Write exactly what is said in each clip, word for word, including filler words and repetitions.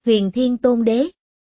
Huyền Thiên Tôn Đế.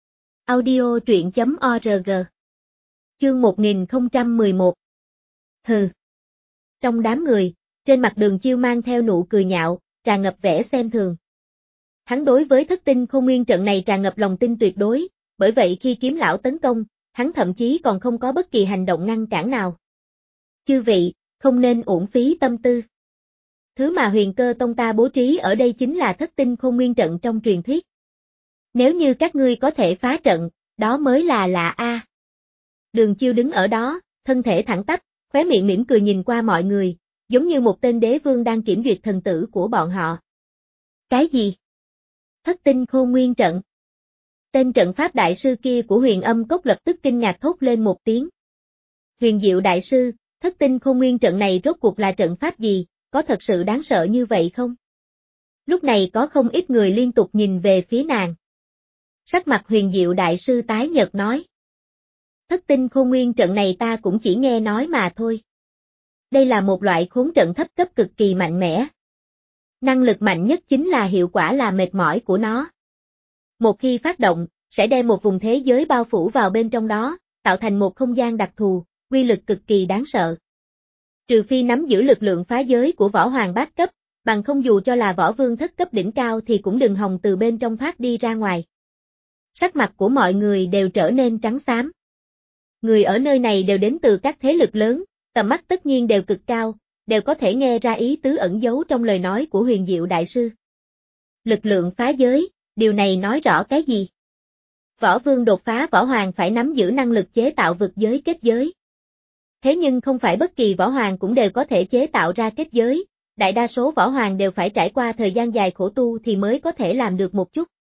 Audio truyện chấm org. Chương một nghìn không trăm mười một. Hừ. Trong đám người, trên mặt Đường Chiêu mang theo nụ cười nhạo, tràn ngập vẻ xem thường. Hắn đối với thất tinh khôn nguyên trận này tràn ngập lòng tin tuyệt đối, bởi vậy khi kiếm lão tấn công, hắn thậm chí còn không có bất kỳ hành động ngăn cản nào. Chư vị, không nên uổng phí tâm tư. Thứ mà Huyền Cơ Tông ta bố trí ở đây chính là thất tinh khôn nguyên trận trong truyền thuyết. Nếu như các ngươi có thể phá trận, đó mới là lạ a. Đường Chiêu đứng ở đó, thân thể thẳng tắp, khóe miệng mỉm cười nhìn qua mọi người, giống như một tên đế vương đang kiểm duyệt thần tử của bọn họ. Cái gì? Thất tinh khôn nguyên trận. Tên trận pháp đại sư kia của Huyền Âm Cốc lập tức kinh ngạc thốt lên một tiếng. Huyền Diệu đại sư, thất tinh khôn nguyên trận này rốt cuộc là trận pháp gì, có thật sự đáng sợ như vậy không? Lúc này có không ít người liên tục nhìn về phía nàng. Sắc mặt Huyền Diệu đại sư tái nhợt nói. Thất tinh khôn nguyên trận này ta cũng chỉ nghe nói mà thôi. Đây là một loại khốn trận thấp cấp cực kỳ mạnh mẽ. Năng lực mạnh nhất chính là hiệu quả là mệt mỏi của nó. Một khi phát động, sẽ đem một vùng thế giới bao phủ vào bên trong đó, tạo thành một không gian đặc thù, uy lực cực kỳ đáng sợ. Trừ phi nắm giữ lực lượng phá giới của võ hoàng bát cấp, bằng không dù cho là võ vương thất cấp đỉnh cao thì cũng đừng hòng từ bên trong thoát đi ra ngoài. Sắc mặt của mọi người đều trở nên trắng xám. Người ở nơi này đều đến từ các thế lực lớn, tầm mắt tất nhiên đều cực cao, đều có thể nghe ra ý tứ ẩn giấu trong lời nói của Huyền Diệu đại sư. Lực lượng phá giới, điều này nói rõ cái gì? Võ vương đột phá võ hoàng phải nắm giữ năng lực chế tạo vực giới kết giới. Thế nhưng không phải bất kỳ võ hoàng cũng đều có thể chế tạo ra kết giới, đại đa số võ hoàng đều phải trải qua thời gian dài khổ tu thì mới có thể làm được một chút.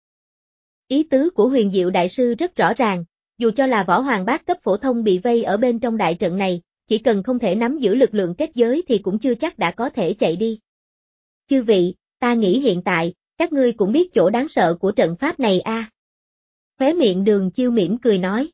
Ý tứ của Huyền Diệu đại sư rất rõ ràng, dù cho là võ hoàng bát cấp phổ thông bị vây ở bên trong đại trận này, chỉ cần không thể nắm giữ lực lượng kết giới thì cũng chưa chắc đã có thể chạy đi. Chư vị, ta nghĩ hiện tại, các ngươi cũng biết chỗ đáng sợ của trận pháp này a. À. Khóe miệng Đường Chiêu mỉm cười nói.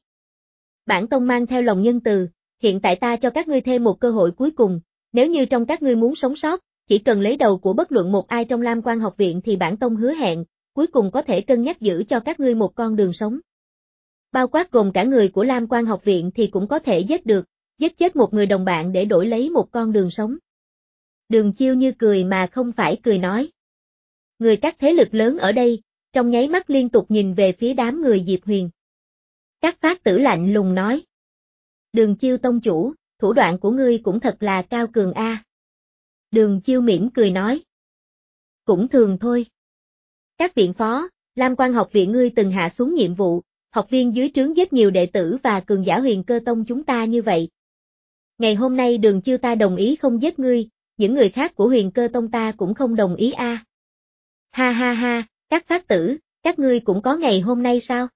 Bản tông mang theo lòng nhân từ, hiện tại ta cho các ngươi thêm một cơ hội cuối cùng, nếu như trong các ngươi muốn sống sót, chỉ cần lấy đầu của bất luận một ai trong Lam Quan học viện thì bản tông hứa hẹn, cuối cùng có thể cân nhắc giữ cho các ngươi một con đường sống. Bao quát gồm cả người của Lam Quan học viện thì cũng có thể giết được, giết chết một người đồng bạn để đổi lấy một con đường sống. Đường Chiêu như cười mà không phải cười nói. Người các thế lực lớn ở đây, trong nháy mắt liên tục nhìn về phía đám người Diệp Huyền. Các phát tử lạnh lùng nói. Đường Chiêu tông chủ, thủ đoạn của ngươi cũng thật là cao cường a. À. Đường Chiêu mỉm cười nói. Cũng thường thôi. Các viện phó, Lam Quan học viện ngươi từng hạ xuống nhiệm vụ, học viên dưới trướng giết nhiều đệ tử và cường giả Huyền Cơ Tông chúng ta như vậy. Ngày hôm nay Đường Chiêu ta đồng ý không giết ngươi, những người khác của Huyền Cơ Tông ta cũng không đồng ý a. À. Ha ha ha, các phát tử, các ngươi cũng có ngày hôm nay sao?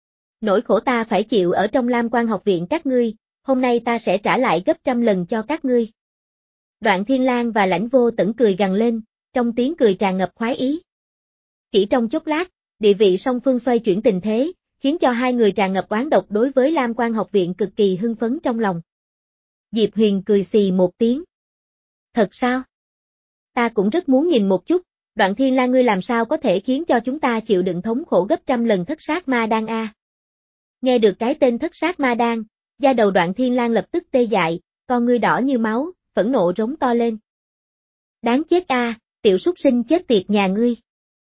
Nỗi khổ ta phải chịu ở trong Lam Quan học viện các ngươi, hôm nay ta sẽ trả lại gấp trăm lần cho các ngươi. Đoạn Thiên Lang và Lãnh Vô Tẩn cười gằn lên, trong tiếng cười tràn ngập khoái ý. Chỉ trong chốc lát, địa vị song phương xoay chuyển tình thế, khiến cho hai người tràn ngập oán độc đối với Lam Quan học viện cực kỳ hưng phấn trong lòng. Diệp Huyền cười xì một tiếng. Thật sao? Ta cũng rất muốn nhìn một chút, Đoạn Thiên Lang ngươi làm sao có thể khiến cho chúng ta chịu đựng thống khổ gấp trăm lần thất sát ma đan a. Nghe được cái tên thất sát ma đan, da đầu Đoạn Thiên Lang lập tức tê dại, con ngươi đỏ như máu, phẫn nộ rống to lên. Đáng chết a, à, tiểu súc sinh chết tiệt nhà ngươi.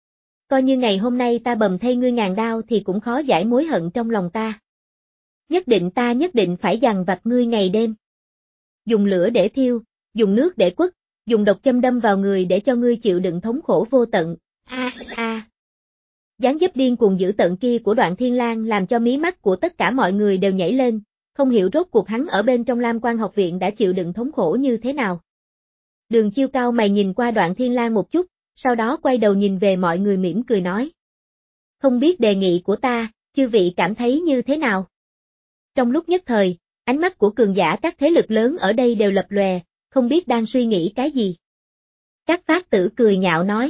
Coi như ngày hôm nay ta bầm thay ngươi ngàn đao thì cũng khó giải mối hận trong lòng ta. Nhất định ta nhất định phải dằn vặt ngươi ngày đêm. Dùng lửa để thiêu, dùng nước để quất, dùng độc châm đâm vào người để cho ngươi chịu đựng thống khổ vô tận. A a. Dáng dấp điên cuồng dữ tợn kia của Đoạn Thiên Lang làm cho mí mắt của tất cả mọi người đều nhảy lên, không hiểu rốt cuộc hắn ở bên trong Lam Quan học viện đã chịu đựng thống khổ như thế nào. Đường Chiêu cao mày nhìn qua Đoạn Thiên Lang một chút, sau đó quay đầu nhìn về mọi người mỉm cười nói. Không biết đề nghị của ta, chư vị cảm thấy như thế nào? Trong lúc nhất thời, ánh mắt của cường giả các thế lực lớn ở đây đều lập lòe, không biết đang suy nghĩ cái gì. Các phát tử cười nhạo nói.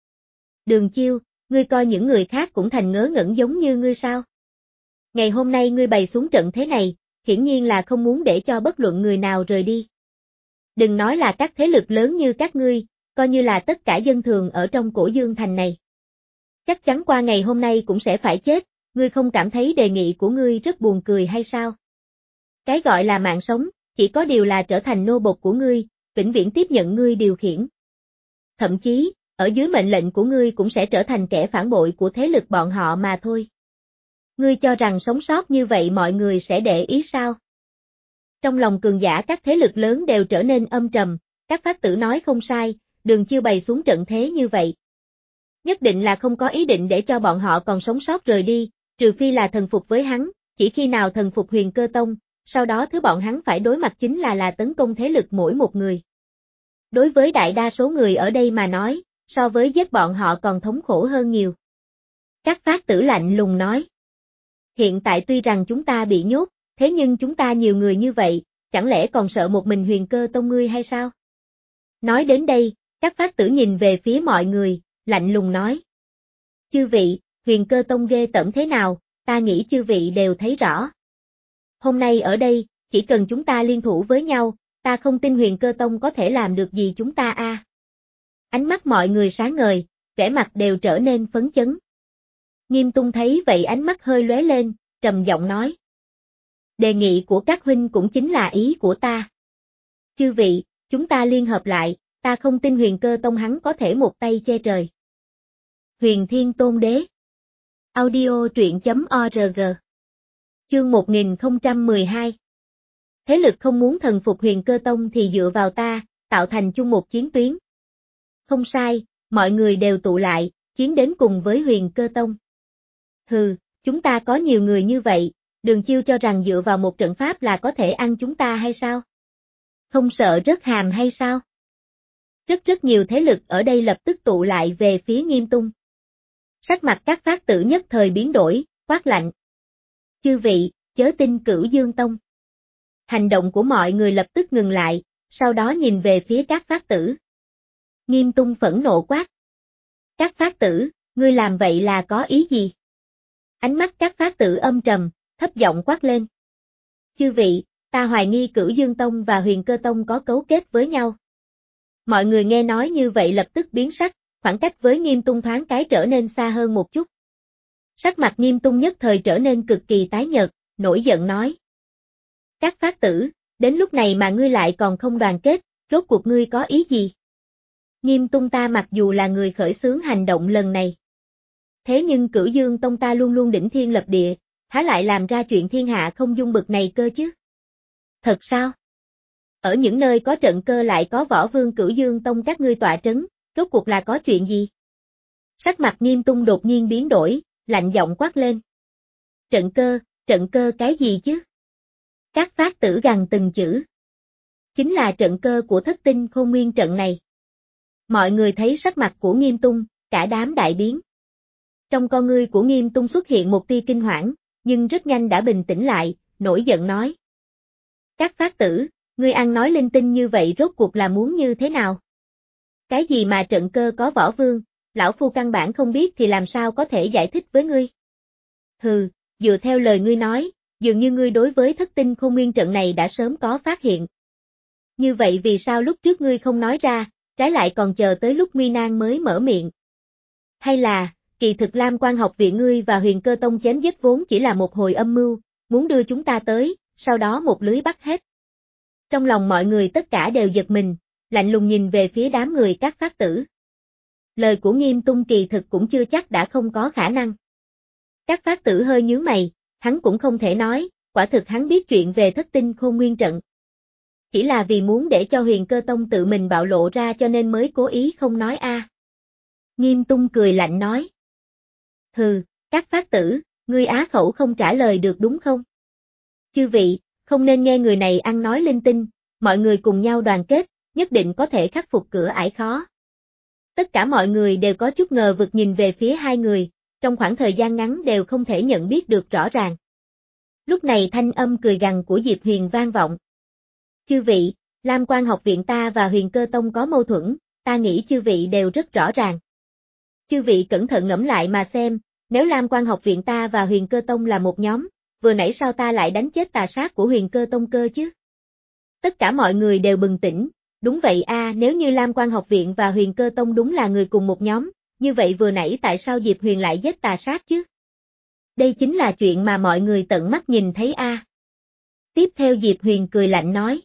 Đường Chiêu, ngươi coi những người khác cũng thành ngớ ngẩn giống như ngươi sao? Ngày hôm nay ngươi bày xuống trận thế này, hiển nhiên là không muốn để cho bất luận người nào rời đi. Đừng nói là các thế lực lớn như các ngươi, coi như là tất cả dân thường ở trong Cổ Dương Thành này. Chắc chắn qua ngày hôm nay cũng sẽ phải chết, ngươi không cảm thấy đề nghị của ngươi rất buồn cười hay sao? Cái gọi là mạng sống, chỉ có điều là trở thành nô bộc của ngươi, vĩnh viễn tiếp nhận ngươi điều khiển. Thậm chí, ở dưới mệnh lệnh của ngươi cũng sẽ trở thành kẻ phản bội của thế lực bọn họ mà thôi. Ngươi cho rằng sống sót như vậy mọi người sẽ để ý sao? Trong lòng cường giả các thế lực lớn đều trở nên âm trầm, các phát tử nói không sai, Đường Chiêu bày xuống trận thế như vậy. Nhất định là không có ý định để cho bọn họ còn sống sót rời đi, trừ phi là thần phục với hắn, chỉ khi nào thần phục Huyền Cơ Tông, sau đó thứ bọn hắn phải đối mặt chính là là tấn công thế lực mỗi một người. Đối với đại đa số người ở đây mà nói, so với giết bọn họ còn thống khổ hơn nhiều. Các phát tử lạnh lùng nói. Hiện tại tuy rằng chúng ta bị nhốt, thế nhưng chúng ta nhiều người như vậy, chẳng lẽ còn sợ một mình Huyền Cơ Tông ngươi hay sao? Nói đến đây, các phát tử nhìn về phía mọi người, lạnh lùng nói. Chư vị, Huyền Cơ Tông ghê tởm thế nào, ta nghĩ chư vị đều thấy rõ. Hôm nay ở đây, chỉ cần chúng ta liên thủ với nhau, ta không tin Huyền Cơ Tông có thể làm được gì chúng ta a. À. Ánh mắt mọi người sáng ngời, vẻ mặt đều trở nên phấn chấn. Nghiêm Tung thấy vậy ánh mắt hơi lóe lên, trầm giọng nói. Đề nghị của các huynh cũng chính là ý của ta. Chư vị, chúng ta liên hợp lại, ta không tin Huyền Cơ Tông hắn có thể một tay che trời. Huyền Thiên Tôn Đế. Audio truyện chấm org. Chương một nghìn không trăm mười hai. Thế lực không muốn thần phục Huyền Cơ Tông thì dựa vào ta, tạo thành chung một chiến tuyến. Không sai, mọi người đều tụ lại, chiến đến cùng với Huyền Cơ Tông. Hừ, chúng ta có nhiều người như vậy, Đường Chiêu cho rằng dựa vào một trận pháp là có thể ăn chúng ta hay sao? Không sợ rớt hàm hay sao? Rất rất nhiều thế lực ở đây lập tức tụ lại về phía Nghiêm Tung. Sắc mặt các phát tử nhất thời biến đổi, quát lạnh. Chư vị, chớ tin Cửu Dương Tông. Hành động của mọi người lập tức ngừng lại, sau đó nhìn về phía các phát tử. Nghiêm Tung phẫn nộ quát. Các phát tử, ngươi làm vậy là có ý gì? Ánh mắt các phát tử âm trầm, thấp giọng quát lên. Chư vị, ta hoài nghi Cửu Dương Tông và Huyền Cơ Tông có cấu kết với nhau. Mọi người nghe nói như vậy lập tức biến sắc, khoảng cách với Nghiêm Tung thoáng cái trở nên xa hơn một chút. Sắc mặt Nghiêm Tung nhất thời trở nên cực kỳ tái nhợt, nổi giận nói. Các phát tử, đến lúc này mà ngươi lại còn không đoàn kết, rốt cuộc ngươi có ý gì? Nghiêm Tung ta mặc dù là người khởi xướng hành động lần này. Thế nhưng Cửu Dương Tông ta luôn luôn đỉnh thiên lập địa, há lại làm ra chuyện thiên hạ không dung bực này cơ chứ? Thật sao? Ở những nơi có trận cơ lại có võ vương Cửu Dương Tông các ngươi tọa trấn, rốt cuộc là có chuyện gì? Sắc mặt Nghiêm Tung đột nhiên biến đổi, lạnh giọng quát lên. Trận cơ, trận cơ cái gì chứ? Các phát tử gằn từng chữ. Chính là trận cơ của thất tinh khôn nguyên trận này. Mọi người thấy sắc mặt của Nghiêm Tung, cả đám đại biến. Trong con ngươi của Nghiêm Tung xuất hiện một tia kinh hoảng, nhưng rất nhanh đã bình tĩnh lại, nổi giận nói. Các phát tử, ngươi ăn nói linh tinh như vậy rốt cuộc là muốn như thế nào? Cái gì mà trận cơ có võ vương, lão phu căn bản không biết thì làm sao có thể giải thích với ngươi? Hừ, dựa theo lời ngươi nói, dường như ngươi đối với thất tinh khôn nguyên trận này đã sớm có phát hiện. Như vậy vì sao lúc trước ngươi không nói ra, trái lại còn chờ tới lúc nguy nan mới mở miệng? Hay là, kỳ thực Lam Quan học viện ngươi và Huyền Cơ Tông chém giết vốn chỉ là một hồi âm mưu, muốn đưa chúng ta tới, sau đó một lưới bắt hết. Trong lòng mọi người tất cả đều giật mình, lạnh lùng nhìn về phía đám người các phát tử. Lời của Nghiêm Tung kỳ thực cũng chưa chắc đã không có khả năng. Các phát tử hơi nhướng mày, hắn cũng không thể nói, quả thực hắn biết chuyện về thất tinh khôn nguyên trận. Chỉ là vì muốn để cho Huyền Cơ Tông tự mình bạo lộ ra cho nên mới cố ý không nói a. À. Nghiêm Tung cười lạnh nói. Hừ, các phát tử, ngươi á khẩu không trả lời được đúng không? Chư vị, không nên nghe người này ăn nói linh tinh, mọi người cùng nhau đoàn kết, nhất định có thể khắc phục cửa ải khó. Tất cả mọi người đều có chút ngờ vực nhìn về phía hai người, trong khoảng thời gian ngắn đều không thể nhận biết được rõ ràng. Lúc này thanh âm cười gằn của Diệp Huyền vang vọng. Chư vị, Lam Quan học viện ta và Huyền Cơ Tông có mâu thuẫn, ta nghĩ chư vị đều rất rõ ràng. Chư vị cẩn thận ngẫm lại mà xem, nếu Lam Quan học viện ta và Huyền Cơ Tông là một nhóm, vừa nãy sao ta lại đánh chết tà sát của Huyền Cơ Tông cơ chứ? Tất cả mọi người đều bừng tỉnh, đúng vậy a, nếu như Lam Quan học viện và Huyền Cơ Tông đúng là người cùng một nhóm, như vậy vừa nãy tại sao Diệp Huyền lại giết tà sát chứ? Đây chính là chuyện mà mọi người tận mắt nhìn thấy a. À. Tiếp theo Diệp Huyền cười lạnh nói.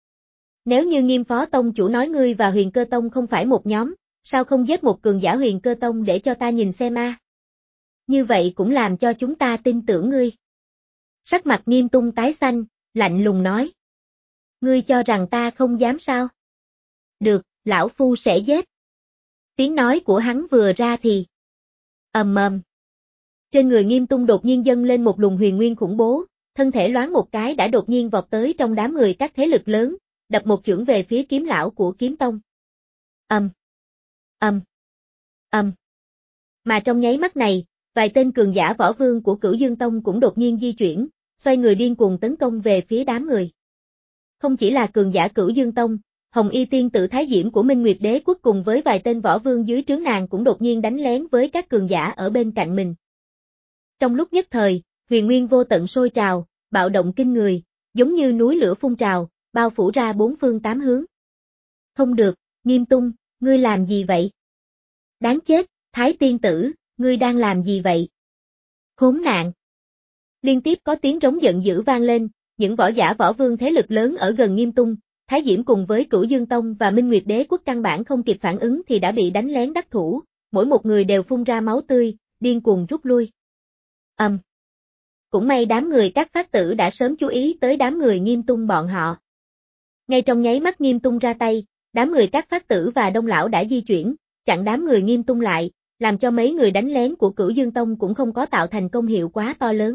Nếu như Nghiêm Phó Tông chủ nói ngươi và Huyền Cơ Tông không phải một nhóm, sao không giết một cường giả Huyền Cơ Tông để cho ta nhìn xem a? À? Như vậy cũng làm cho chúng ta tin tưởng ngươi. Sắc mặt Nghiêm Tung tái xanh, lạnh lùng nói. Ngươi cho rằng ta không dám sao? Được, lão phu sẽ giết. Tiếng nói của hắn vừa ra thì. Ầm ầm. Trên người Nghiêm Tung đột nhiên dâng lên một luồng huyền nguyên khủng bố, thân thể loáng một cái đã đột nhiên vọt tới trong đám người các thế lực lớn, đập một chưởng về phía kiếm lão của kiếm tông. Ầm. Ầm. Ầm. Mà trong nháy mắt này, vài tên cường giả võ vương của Cửu Dương Tông cũng đột nhiên di chuyển, xoay người điên cuồng tấn công về phía đám người. Không chỉ là cường giả Cửu Dương Tông, Hồng Y Tiên Tử Thái Diễm của Minh Nguyệt Đế Quốc cùng với vài tên võ vương dưới trướng nàng cũng đột nhiên đánh lén với các cường giả ở bên cạnh mình. Trong lúc nhất thời, huyền nguyên vô tận sôi trào, bạo động kinh người, giống như núi lửa phun trào, bao phủ ra bốn phương tám hướng. Không được, Nghiêm Tung, ngươi làm gì vậy? Đáng chết, Thái Tiên Tử, ngươi đang làm gì vậy? Khốn nạn! Liên tiếp có tiếng rống giận dữ vang lên, những võ giả võ vương thế lực lớn ở gần Nghiêm Tung, Thái Diễm cùng với Cửu Dương Tông và Minh Nguyệt Đế Quốc căn bản không kịp phản ứng thì đã bị đánh lén đắc thủ, mỗi một người đều phun ra máu tươi, điên cuồng rút lui. Ầm. Um. Cũng may đám người các phát tử đã sớm chú ý tới đám người Nghiêm Tung bọn họ. Ngay trong nháy mắt Nghiêm Tung ra tay, đám người các phát tử và đông lão đã di chuyển, chặn đám người Nghiêm Tung lại, làm cho mấy người đánh lén của Cửu Dương Tông cũng không có tạo thành công hiệu quá to lớn.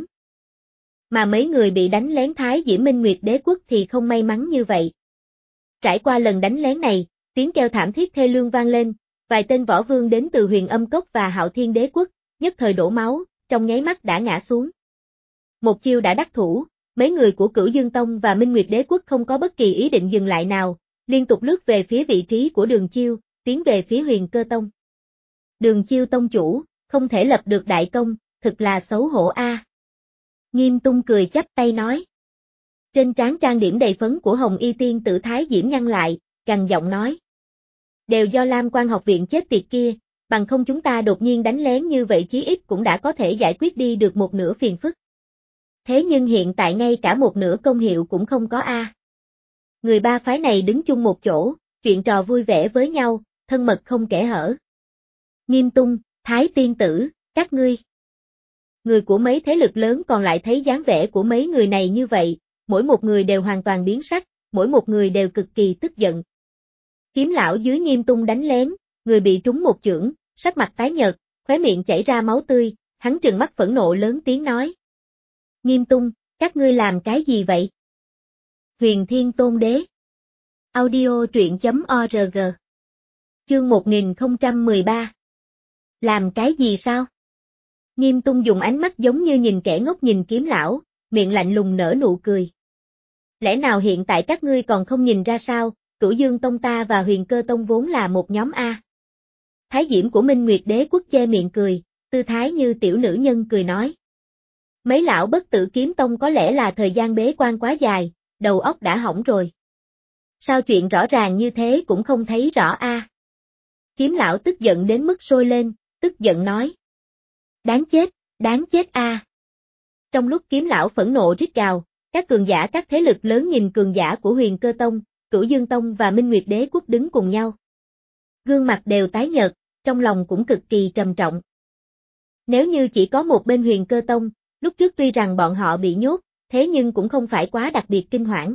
Mà mấy người bị đánh lén Thái Diễm Minh Nguyệt Đế Quốc thì không may mắn như vậy. Trải qua lần đánh lén này, tiếng kêu thảm thiết thê lương vang lên, vài tên võ vương đến từ Huyền Âm Cốc và Hạo Thiên Đế Quốc, nhất thời đổ máu, trong nháy mắt đã ngã xuống. Một chiêu đã đắc thủ, mấy người của Cửu Dương Tông và Minh Nguyệt Đế Quốc không có bất kỳ ý định dừng lại nào, liên tục lướt về phía vị trí của Đường Chiêu, tiến về phía Huyền Cơ Tông. Đường Chiêu tông chủ, không thể lập được đại công, thực là xấu hổ a. À. Nghiêm Tung cười chắp tay nói. Trên trán trang điểm đầy phấn của Hồng Y Tiên Tử Thái Diễm nhăn lại, gằn giọng nói. Đều do Lam Quan học viện chết tiệt kia, bằng không chúng ta đột nhiên đánh lén như vậy chí ít cũng đã có thể giải quyết đi được một nửa phiền phức. Thế nhưng hiện tại ngay cả một nửa công hiệu cũng không có a. À. Người ba phái này đứng chung một chỗ, chuyện trò vui vẻ với nhau, thân mật không kẽ hở. Nghiêm Tung, Thái Tiên Tử, các ngươi. Người của mấy thế lực lớn còn lại thấy dáng vẻ của mấy người này như vậy, mỗi một người đều hoàn toàn biến sắc, mỗi một người đều cực kỳ tức giận. Kiếm lão dưới Nghiêm Tung đánh lén, người bị trúng một chưởng, sắc mặt tái nhợt, khóe miệng chảy ra máu tươi, hắn trừng mắt phẫn nộ lớn tiếng nói. Nghiêm Tung, các ngươi làm cái gì vậy? Huyền Thiên Tôn Đế. Audio truyện chấm org. Chương một nghìn không trăm mười ba. Làm cái gì sao? Nghiêm Tung dùng ánh mắt giống như nhìn kẻ ngốc nhìn kiếm lão, miệng lạnh lùng nở nụ cười. Lẽ nào hiện tại các ngươi còn không nhìn ra sao, Cửu Dương Tông ta và Huyền Cơ Tông vốn là một nhóm A. Thái Diễm của Minh Nguyệt Đế Quốc che miệng cười, tư thái như tiểu nữ nhân cười nói. Mấy lão bất tử kiếm tông có lẽ là thời gian bế quan quá dài, đầu óc đã hỏng rồi. Sao chuyện rõ ràng như thế cũng không thấy rõ a? À? Kiếm lão tức giận đến mức sôi lên, tức giận nói. Đáng chết, đáng chết a! À. Trong lúc kiếm lão phẫn nộ rít gào, các cường giả các thế lực lớn nhìn cường giả của Huyền Cơ Tông, Cửu Dương Tông và Minh Nguyệt Đế Quốc đứng cùng nhau. Gương mặt đều tái nhợt, trong lòng cũng cực kỳ trầm trọng. Nếu như chỉ có một bên Huyền Cơ Tông, lúc trước tuy rằng bọn họ bị nhốt, thế nhưng cũng không phải quá đặc biệt kinh hoảng.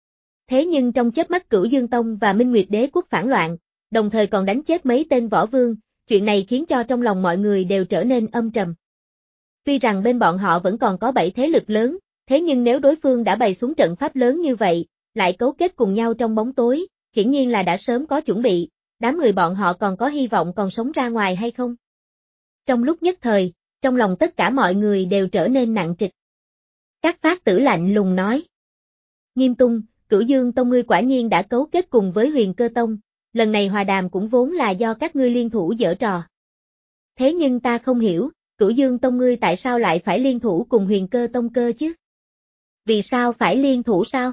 Thế nhưng trong chớp mắt Cửu Dương Tông và Minh Nguyệt Đế Quốc phản loạn, đồng thời còn đánh chết mấy tên võ vương, chuyện này khiến cho trong lòng mọi người đều trở nên âm trầm. Tuy rằng bên bọn họ vẫn còn có bảy thế lực lớn, thế nhưng nếu đối phương đã bày xuống trận pháp lớn như vậy, lại cấu kết cùng nhau trong bóng tối, hiển nhiên là đã sớm có chuẩn bị, đám người bọn họ còn có hy vọng còn sống ra ngoài hay không? Trong lúc nhất thời, trong lòng tất cả mọi người đều trở nên nặng trịch. Các phát tử lạnh lùng nói. Nghiêm Tung, Cửu Dương Tông ngươi quả nhiên đã cấu kết cùng với Huyền Cơ Tông, lần này hòa đàm cũng vốn là do các ngươi liên thủ giở trò. Thế nhưng ta không hiểu, Cửu Dương Tông ngươi tại sao lại phải liên thủ cùng Huyền Cơ Tông cơ chứ? Vì sao phải liên thủ sao?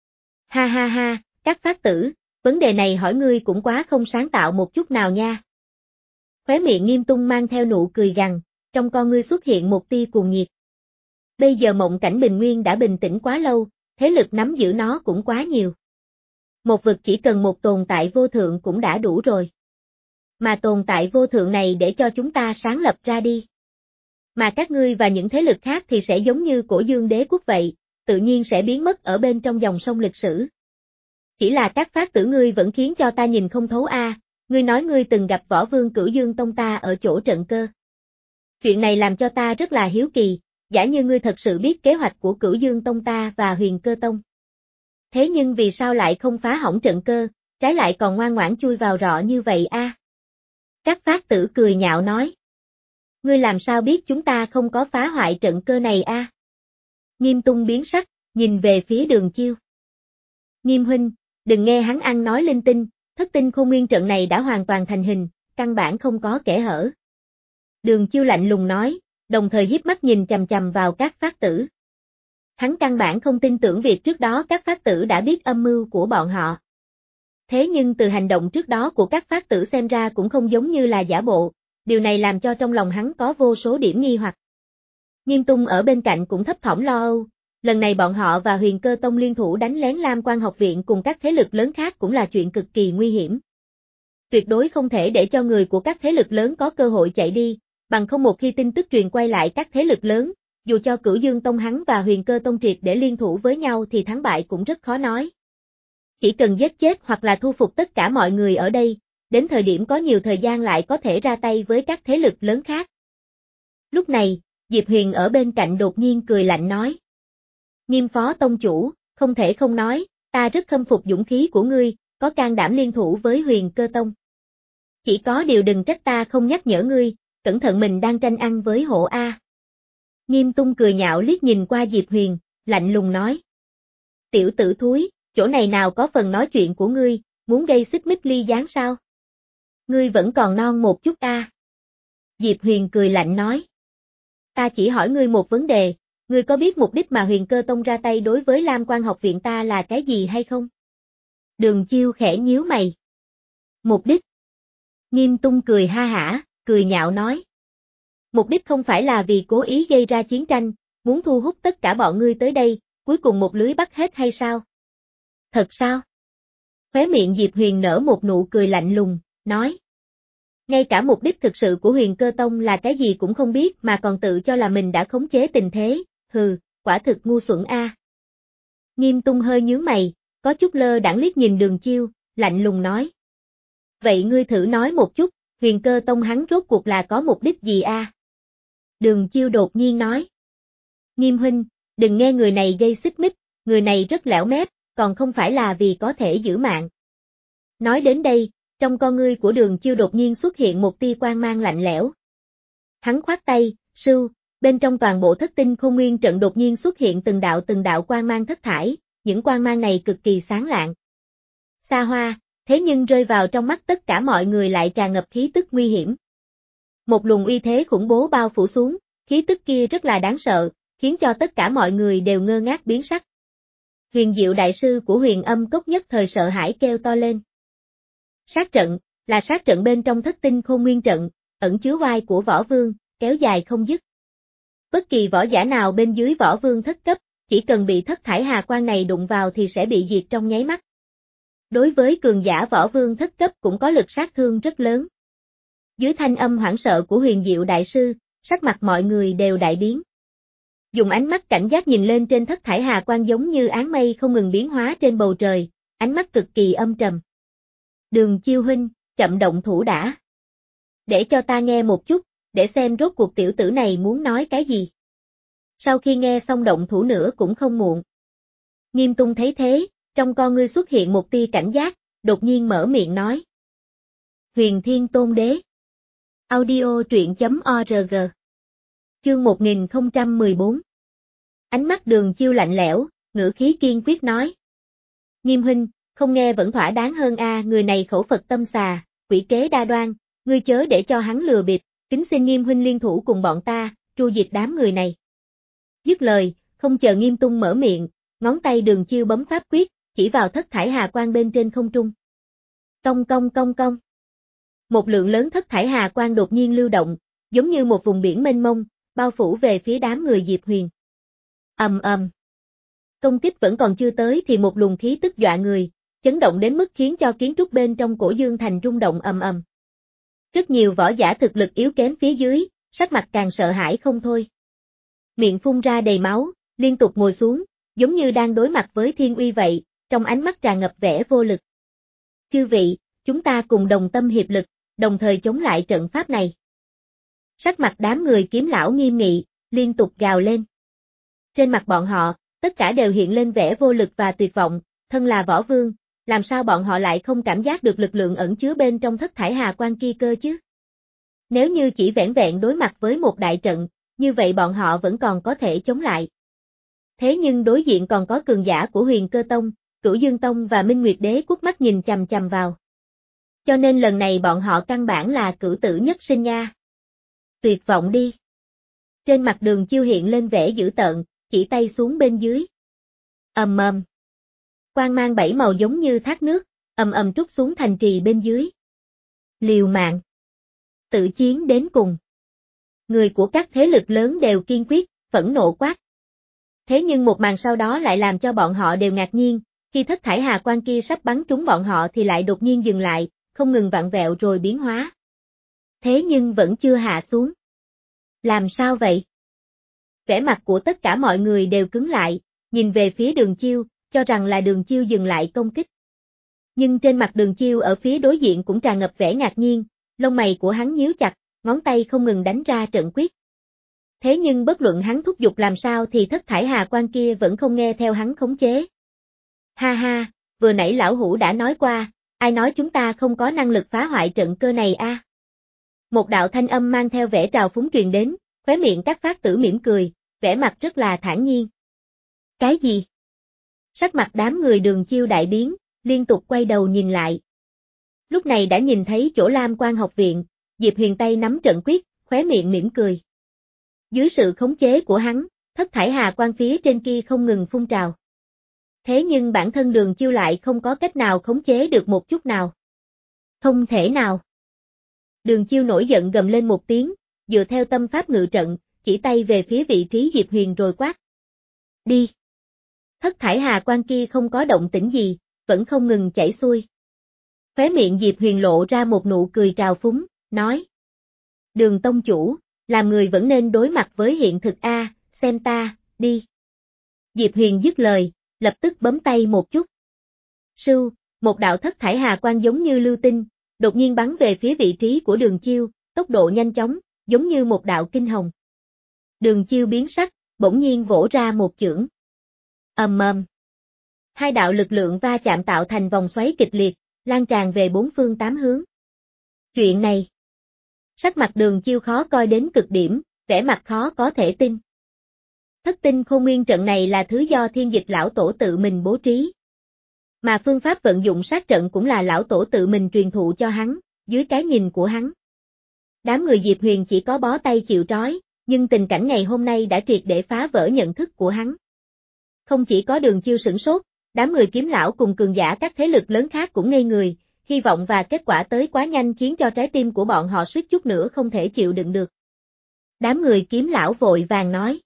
Ha ha ha, các phát tử, vấn đề này hỏi ngươi cũng quá không sáng tạo một chút nào nha. Khóe miệng Nghiêm Tung mang theo nụ cười gằn, trong con ngươi xuất hiện một tia cuồng nhiệt. Bây giờ mộng cảnh bình nguyên đã bình tĩnh quá lâu, thế lực nắm giữ nó cũng quá nhiều. Một vực chỉ cần một tồn tại vô thượng cũng đã đủ rồi. Mà tồn tại vô thượng này để cho chúng ta sáng lập ra đi. Mà các ngươi và những thế lực khác thì sẽ giống như Cổ Dương Đế quốc vậy, tự nhiên sẽ biến mất ở bên trong dòng sông lịch sử. Chỉ là các phát tử ngươi vẫn khiến cho ta nhìn không thấu a. À, ngươi nói ngươi từng gặp Võ Vương Cửu Dương Tông ta ở chỗ trận cơ. Chuyện này làm cho ta rất là hiếu kỳ, giả như ngươi thật sự biết kế hoạch của Cửu Dương Tông ta và Huyền Cơ Tông. Thế nhưng vì sao lại không phá hỏng trận cơ, trái lại còn ngoan ngoãn chui vào rọ như vậy a? À? Các phát tử cười nhạo nói. Ngươi làm sao biết chúng ta không có phá hoại trận cơ này a? À? Nghiêm Tung biến sắc, nhìn về phía Đường Chiêu. Nghiêm huynh, đừng nghe hắn ăn nói linh tinh, thất tinh khôn nguyên trận này đã hoàn toàn thành hình, căn bản không có kẽ hở. Đường Chiêu lạnh lùng nói, đồng thời hiếp mắt nhìn chằm chằm vào các phát tử. Hắn căn bản không tin tưởng việc trước đó các phát tử đã biết âm mưu của bọn họ. Thế nhưng từ hành động trước đó của các phát tử xem ra cũng không giống như là giả bộ, điều này làm cho trong lòng hắn có vô số điểm nghi hoặc. Nghiêm Tung ở bên cạnh cũng thấp thỏm lo âu, lần này bọn họ và Huyền Cơ Tông liên thủ đánh lén Lam Quan học viện cùng các thế lực lớn khác cũng là chuyện cực kỳ nguy hiểm. Tuyệt đối không thể để cho người của các thế lực lớn có cơ hội chạy đi, bằng không một khi tin tức truyền quay lại các thế lực lớn, dù cho Cửu Dương Tông hắn và Huyền Cơ Tông triệt để liên thủ với nhau thì thắng bại cũng rất khó nói. Chỉ cần giết chết hoặc là thu phục tất cả mọi người ở đây, đến thời điểm có nhiều thời gian lại có thể ra tay với các thế lực lớn khác. Lúc này, Diệp Huyền ở bên cạnh đột nhiên cười lạnh nói. Nghiêm phó tông chủ, không thể không nói, ta rất khâm phục dũng khí của ngươi, có can đảm liên thủ với Huyền Cơ Tông. Chỉ có điều đừng trách ta không nhắc nhở ngươi, cẩn thận mình đang tranh ăn với hổ A. Nghiêm Tung cười nhạo liếc nhìn qua Diệp Huyền, lạnh lùng nói. Tiểu tử thúi, chỗ này nào có phần nói chuyện của ngươi, muốn gây xích mích ly gián sao? Ngươi vẫn còn non một chút A. Diệp Huyền cười lạnh nói. Ta chỉ hỏi ngươi một vấn đề, ngươi có biết mục đích mà Huyền Cơ Tông ra tay đối với Lam Quan học viện ta là cái gì hay không? Đường Chiêu khẽ nhíu mày. Mục đích? Nghiêm Tung cười ha hả, cười nhạo nói. Mục đích không phải là vì cố ý gây ra chiến tranh, muốn thu hút tất cả bọn ngươi tới đây, cuối cùng một lưới bắt hết hay sao? Thật sao? Khóe miệng Diệp Huyền nở một nụ cười lạnh lùng, nói. Ngay cả mục đích thực sự của Huyền Cơ Tông là cái gì cũng không biết mà còn tự cho là mình đã khống chế tình thế, hừ, quả thực ngu xuẩn a. Nghiêm Tung hơi nhướng mày, có chút lơ đãng liếc nhìn Đường Chiêu, lạnh lùng nói. Vậy ngươi thử nói một chút, Huyền Cơ Tông hắn rốt cuộc là có mục đích gì a? Đường Chiêu đột nhiên nói. Nghiêm huynh, đừng nghe người này gây xích mích, người này rất lẻo mép, còn không phải là vì có thể giữ mạng. Nói đến đây, trong con ngươi của Đường Chiêu đột nhiên xuất hiện một tia quang mang lạnh lẽo. Hắn khoát tay, sưu, bên trong toàn bộ thất tinh khôn nguyên trận đột nhiên xuất hiện từng đạo từng đạo quang mang thất thải, những quang mang này cực kỳ sáng lạng. Xa hoa, thế nhưng rơi vào trong mắt tất cả mọi người lại tràn ngập khí tức nguy hiểm. Một luồng uy thế khủng bố bao phủ xuống, khí tức kia rất là đáng sợ, khiến cho tất cả mọi người đều ngơ ngác biến sắc. Huyền Diệu đại sư của Huyền Âm Cốc nhất thời sợ hãi kêu to lên. Sát trận, là sát trận bên trong thất tinh khôn nguyên trận, ẩn chứa oai của võ vương, kéo dài không dứt. Bất kỳ võ giả nào bên dưới võ vương thất cấp, chỉ cần bị thất thải hà quang này đụng vào thì sẽ bị diệt trong nháy mắt. Đối với cường giả võ vương thất cấp cũng có lực sát thương rất lớn. Dưới thanh âm hoảng sợ của Huyền Diệu đại sư, sắc mặt mọi người đều đại biến. Dùng ánh mắt cảnh giác nhìn lên trên thất thải hà quang giống như áng mây không ngừng biến hóa trên bầu trời, ánh mắt cực kỳ âm trầm. Đường Chiêu huynh, chậm động thủ đã. Để cho ta nghe một chút, để xem rốt cuộc tiểu tử này muốn nói cái gì. Sau khi nghe xong động thủ nữa cũng không muộn. Nghiêm Tung thấy thế, trong con ngươi xuất hiện một tia cảnh giác, đột nhiên mở miệng nói. Huyền Thiên Tôn Đế. Audio truyện chấm org. Chương một nghìn không trăm mười bốn. Ánh mắt Đường Chiêu lạnh lẽo, ngữ khí kiên quyết nói. Nghiêm huynh, không nghe vẫn thỏa đáng hơn a, người này khẩu Phật tâm xà, quỷ kế đa đoan, ngươi chớ để cho hắn lừa bịp, kính xin Nghiêm huynh liên thủ cùng bọn ta, tru diệt đám người này. Dứt lời, không chờ Nghiêm Tung mở miệng, ngón tay Đường Chiêu bấm pháp quyết, chỉ vào thất thải hà quang bên trên không trung. Cong cong cong cong. một lượng lớn thất thải hà quang đột nhiên lưu động, giống như một vùng biển mênh mông, bao phủ về phía đám người Diệp Huyền. Ầm ầm. Công kích vẫn còn chưa tới thì một luồng khí tức dọa người, chấn động đến mức khiến cho kiến trúc bên trong Cổ Dương Thành rung động ầm ầm. Rất nhiều võ giả thực lực yếu kém phía dưới, sắc mặt càng sợ hãi không thôi. Miệng phun ra đầy máu, liên tục ngồi xuống, giống như đang đối mặt với thiên uy vậy, trong ánh mắt tràn ngập vẻ vô lực. Chư vị, chúng ta cùng đồng tâm hiệp lực, đồng thời chống lại trận pháp này. Sắc mặt đám người Kiếm lão nghiêm nghị, liên tục gào lên. Trên mặt bọn họ, tất cả đều hiện lên vẻ vô lực và tuyệt vọng, thân là võ vương, làm sao bọn họ lại không cảm giác được lực lượng ẩn chứa bên trong thất thải hà quang kia cơ chứ? Nếu như chỉ vẻn vẹn đối mặt với một đại trận, như vậy bọn họ vẫn còn có thể chống lại. Thế nhưng đối diện còn có cường giả của Huyền Cơ Tông, Cửu Dương Tông và Minh Nguyệt Đế Quốc mắt nhìn chằm chằm vào. Cho nên lần này bọn họ căn bản là cử tử nhất sinh nha. Tuyệt vọng đi. Trên mặt Đường Chiêu hiện lên vẻ dữ tợn, chỉ tay xuống bên dưới. Ầm ầm. Quang mang bảy màu giống như thác nước, ầm ầm trút xuống thành trì bên dưới. Liều mạng. Tự chiến đến cùng. Người của các thế lực lớn đều kiên quyết, phẫn nộ quát. Thế nhưng một màn sau đó lại làm cho bọn họ đều ngạc nhiên, khi thất thải hà quang kia sắp bắn trúng bọn họ thì lại đột nhiên dừng lại, không ngừng vặn vẹo rồi biến hóa. Thế nhưng vẫn chưa hạ xuống. Làm sao vậy? Vẻ mặt của tất cả mọi người đều cứng lại, nhìn về phía Đường Chiêu, cho rằng là Đường Chiêu dừng lại công kích. Nhưng trên mặt Đường Chiêu ở phía đối diện cũng tràn ngập vẻ ngạc nhiên, lông mày của hắn nhíu chặt, ngón tay không ngừng đánh ra trận quyết. Thế nhưng bất luận hắn thúc giục làm sao thì thất thải hà quang kia vẫn không nghe theo hắn khống chế. Ha ha, vừa nãy lão hủ đã nói qua, ai nói chúng ta không có năng lực phá hoại trận cơ này a? À? Một đạo thanh âm mang theo vẻ trào phúng truyền đến, khóe miệng Trác Phác Tử mỉm cười, vẻ mặt rất là thản nhiên. Cái gì? Sắc mặt đám người Đường Chiêu đại biến, liên tục quay đầu nhìn lại. Lúc này đã nhìn thấy chỗ Lam Quan học viện, Diệp Huyền tay nắm trận quyết, khóe miệng mỉm cười. Dưới sự khống chế của hắn, thất thải hà quang phía trên kia không ngừng phun trào. Thế nhưng bản thân Đường Chiêu lại không có cách nào khống chế được một chút nào. Không thể nào. Đường Chiêu nổi giận gầm lên một tiếng, dựa theo tâm pháp ngự trận, chỉ tay về phía vị trí Diệp Huyền rồi quát. Đi. Thất thải hà quang kia không có động tĩnh gì, vẫn không ngừng chảy xuôi. Khóe miệng Diệp Huyền lộ ra một nụ cười trào phúng, nói. Đường tông chủ, làm người vẫn nên đối mặt với hiện thực a, xem ta, đi. Diệp Huyền dứt lời, lập tức bấm tay một chút. Sưu, một đạo thất thải hà quang giống như lưu tinh, đột nhiên bắn về phía vị trí của Đường Chiêu, tốc độ nhanh chóng, giống như một đạo kinh hồng. Đường Chiêu biến sắc, bỗng nhiên vỗ ra một chưởng. Ầm ầm. Hai đạo lực lượng va chạm tạo thành vòng xoáy kịch liệt, lan tràn về bốn phương tám hướng. Chuyện này. Sắc mặt Đường Chiêu khó coi đến cực điểm, vẻ mặt khó có thể tin. Thất tinh khôn nguyên trận này là thứ do Thiên Dịch lão tổ tự mình bố trí. Mà phương pháp vận dụng sát trận cũng là lão tổ tự mình truyền thụ cho hắn, dưới cái nhìn của hắn. Đám người Diệp Huyền chỉ có bó tay chịu trói, nhưng tình cảnh ngày hôm nay đã triệt để phá vỡ nhận thức của hắn. Không chỉ có Đường Chiêu sửng sốt, đám người Kiếm lão cùng cường giả các thế lực lớn khác cũng ngây người, hy vọng và kết quả tới quá nhanh khiến cho trái tim của bọn họ suýt chút nữa không thể chịu đựng được. Đám người Kiếm lão vội vàng nói.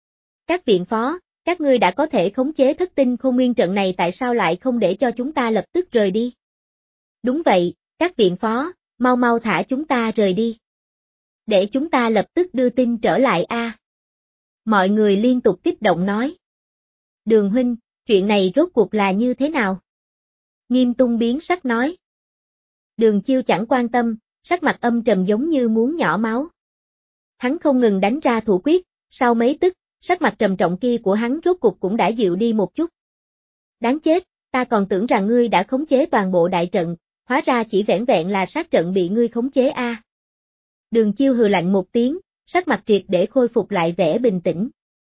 Các viện phó, các ngươi đã có thể khống chế thất tinh khôn nguyên trận này tại sao lại không để cho chúng ta lập tức rời đi? Đúng vậy, các viện phó, mau mau thả chúng ta rời đi. Để chúng ta lập tức đưa tin trở lại a. À. Mọi người liên tục kích động nói. Đường huynh, chuyện này rốt cuộc là như thế nào? Nghiêm Tung biến sắc nói. Đường Chiêu chẳng quan tâm, sắc mặt âm trầm giống như muốn nhỏ máu. Hắn không ngừng đánh ra thủ quyết, sau mấy tức, sắc mặt trầm trọng kia của hắn rốt cuộc cũng đã dịu đi một chút. Đáng chết, ta còn tưởng rằng ngươi đã khống chế toàn bộ đại trận, hóa ra chỉ vẻn vẹn là sát trận bị ngươi khống chế a. À. Đường Chiêu hừ lạnh một tiếng, sắc mặt triệt để khôi phục lại vẻ bình tĩnh.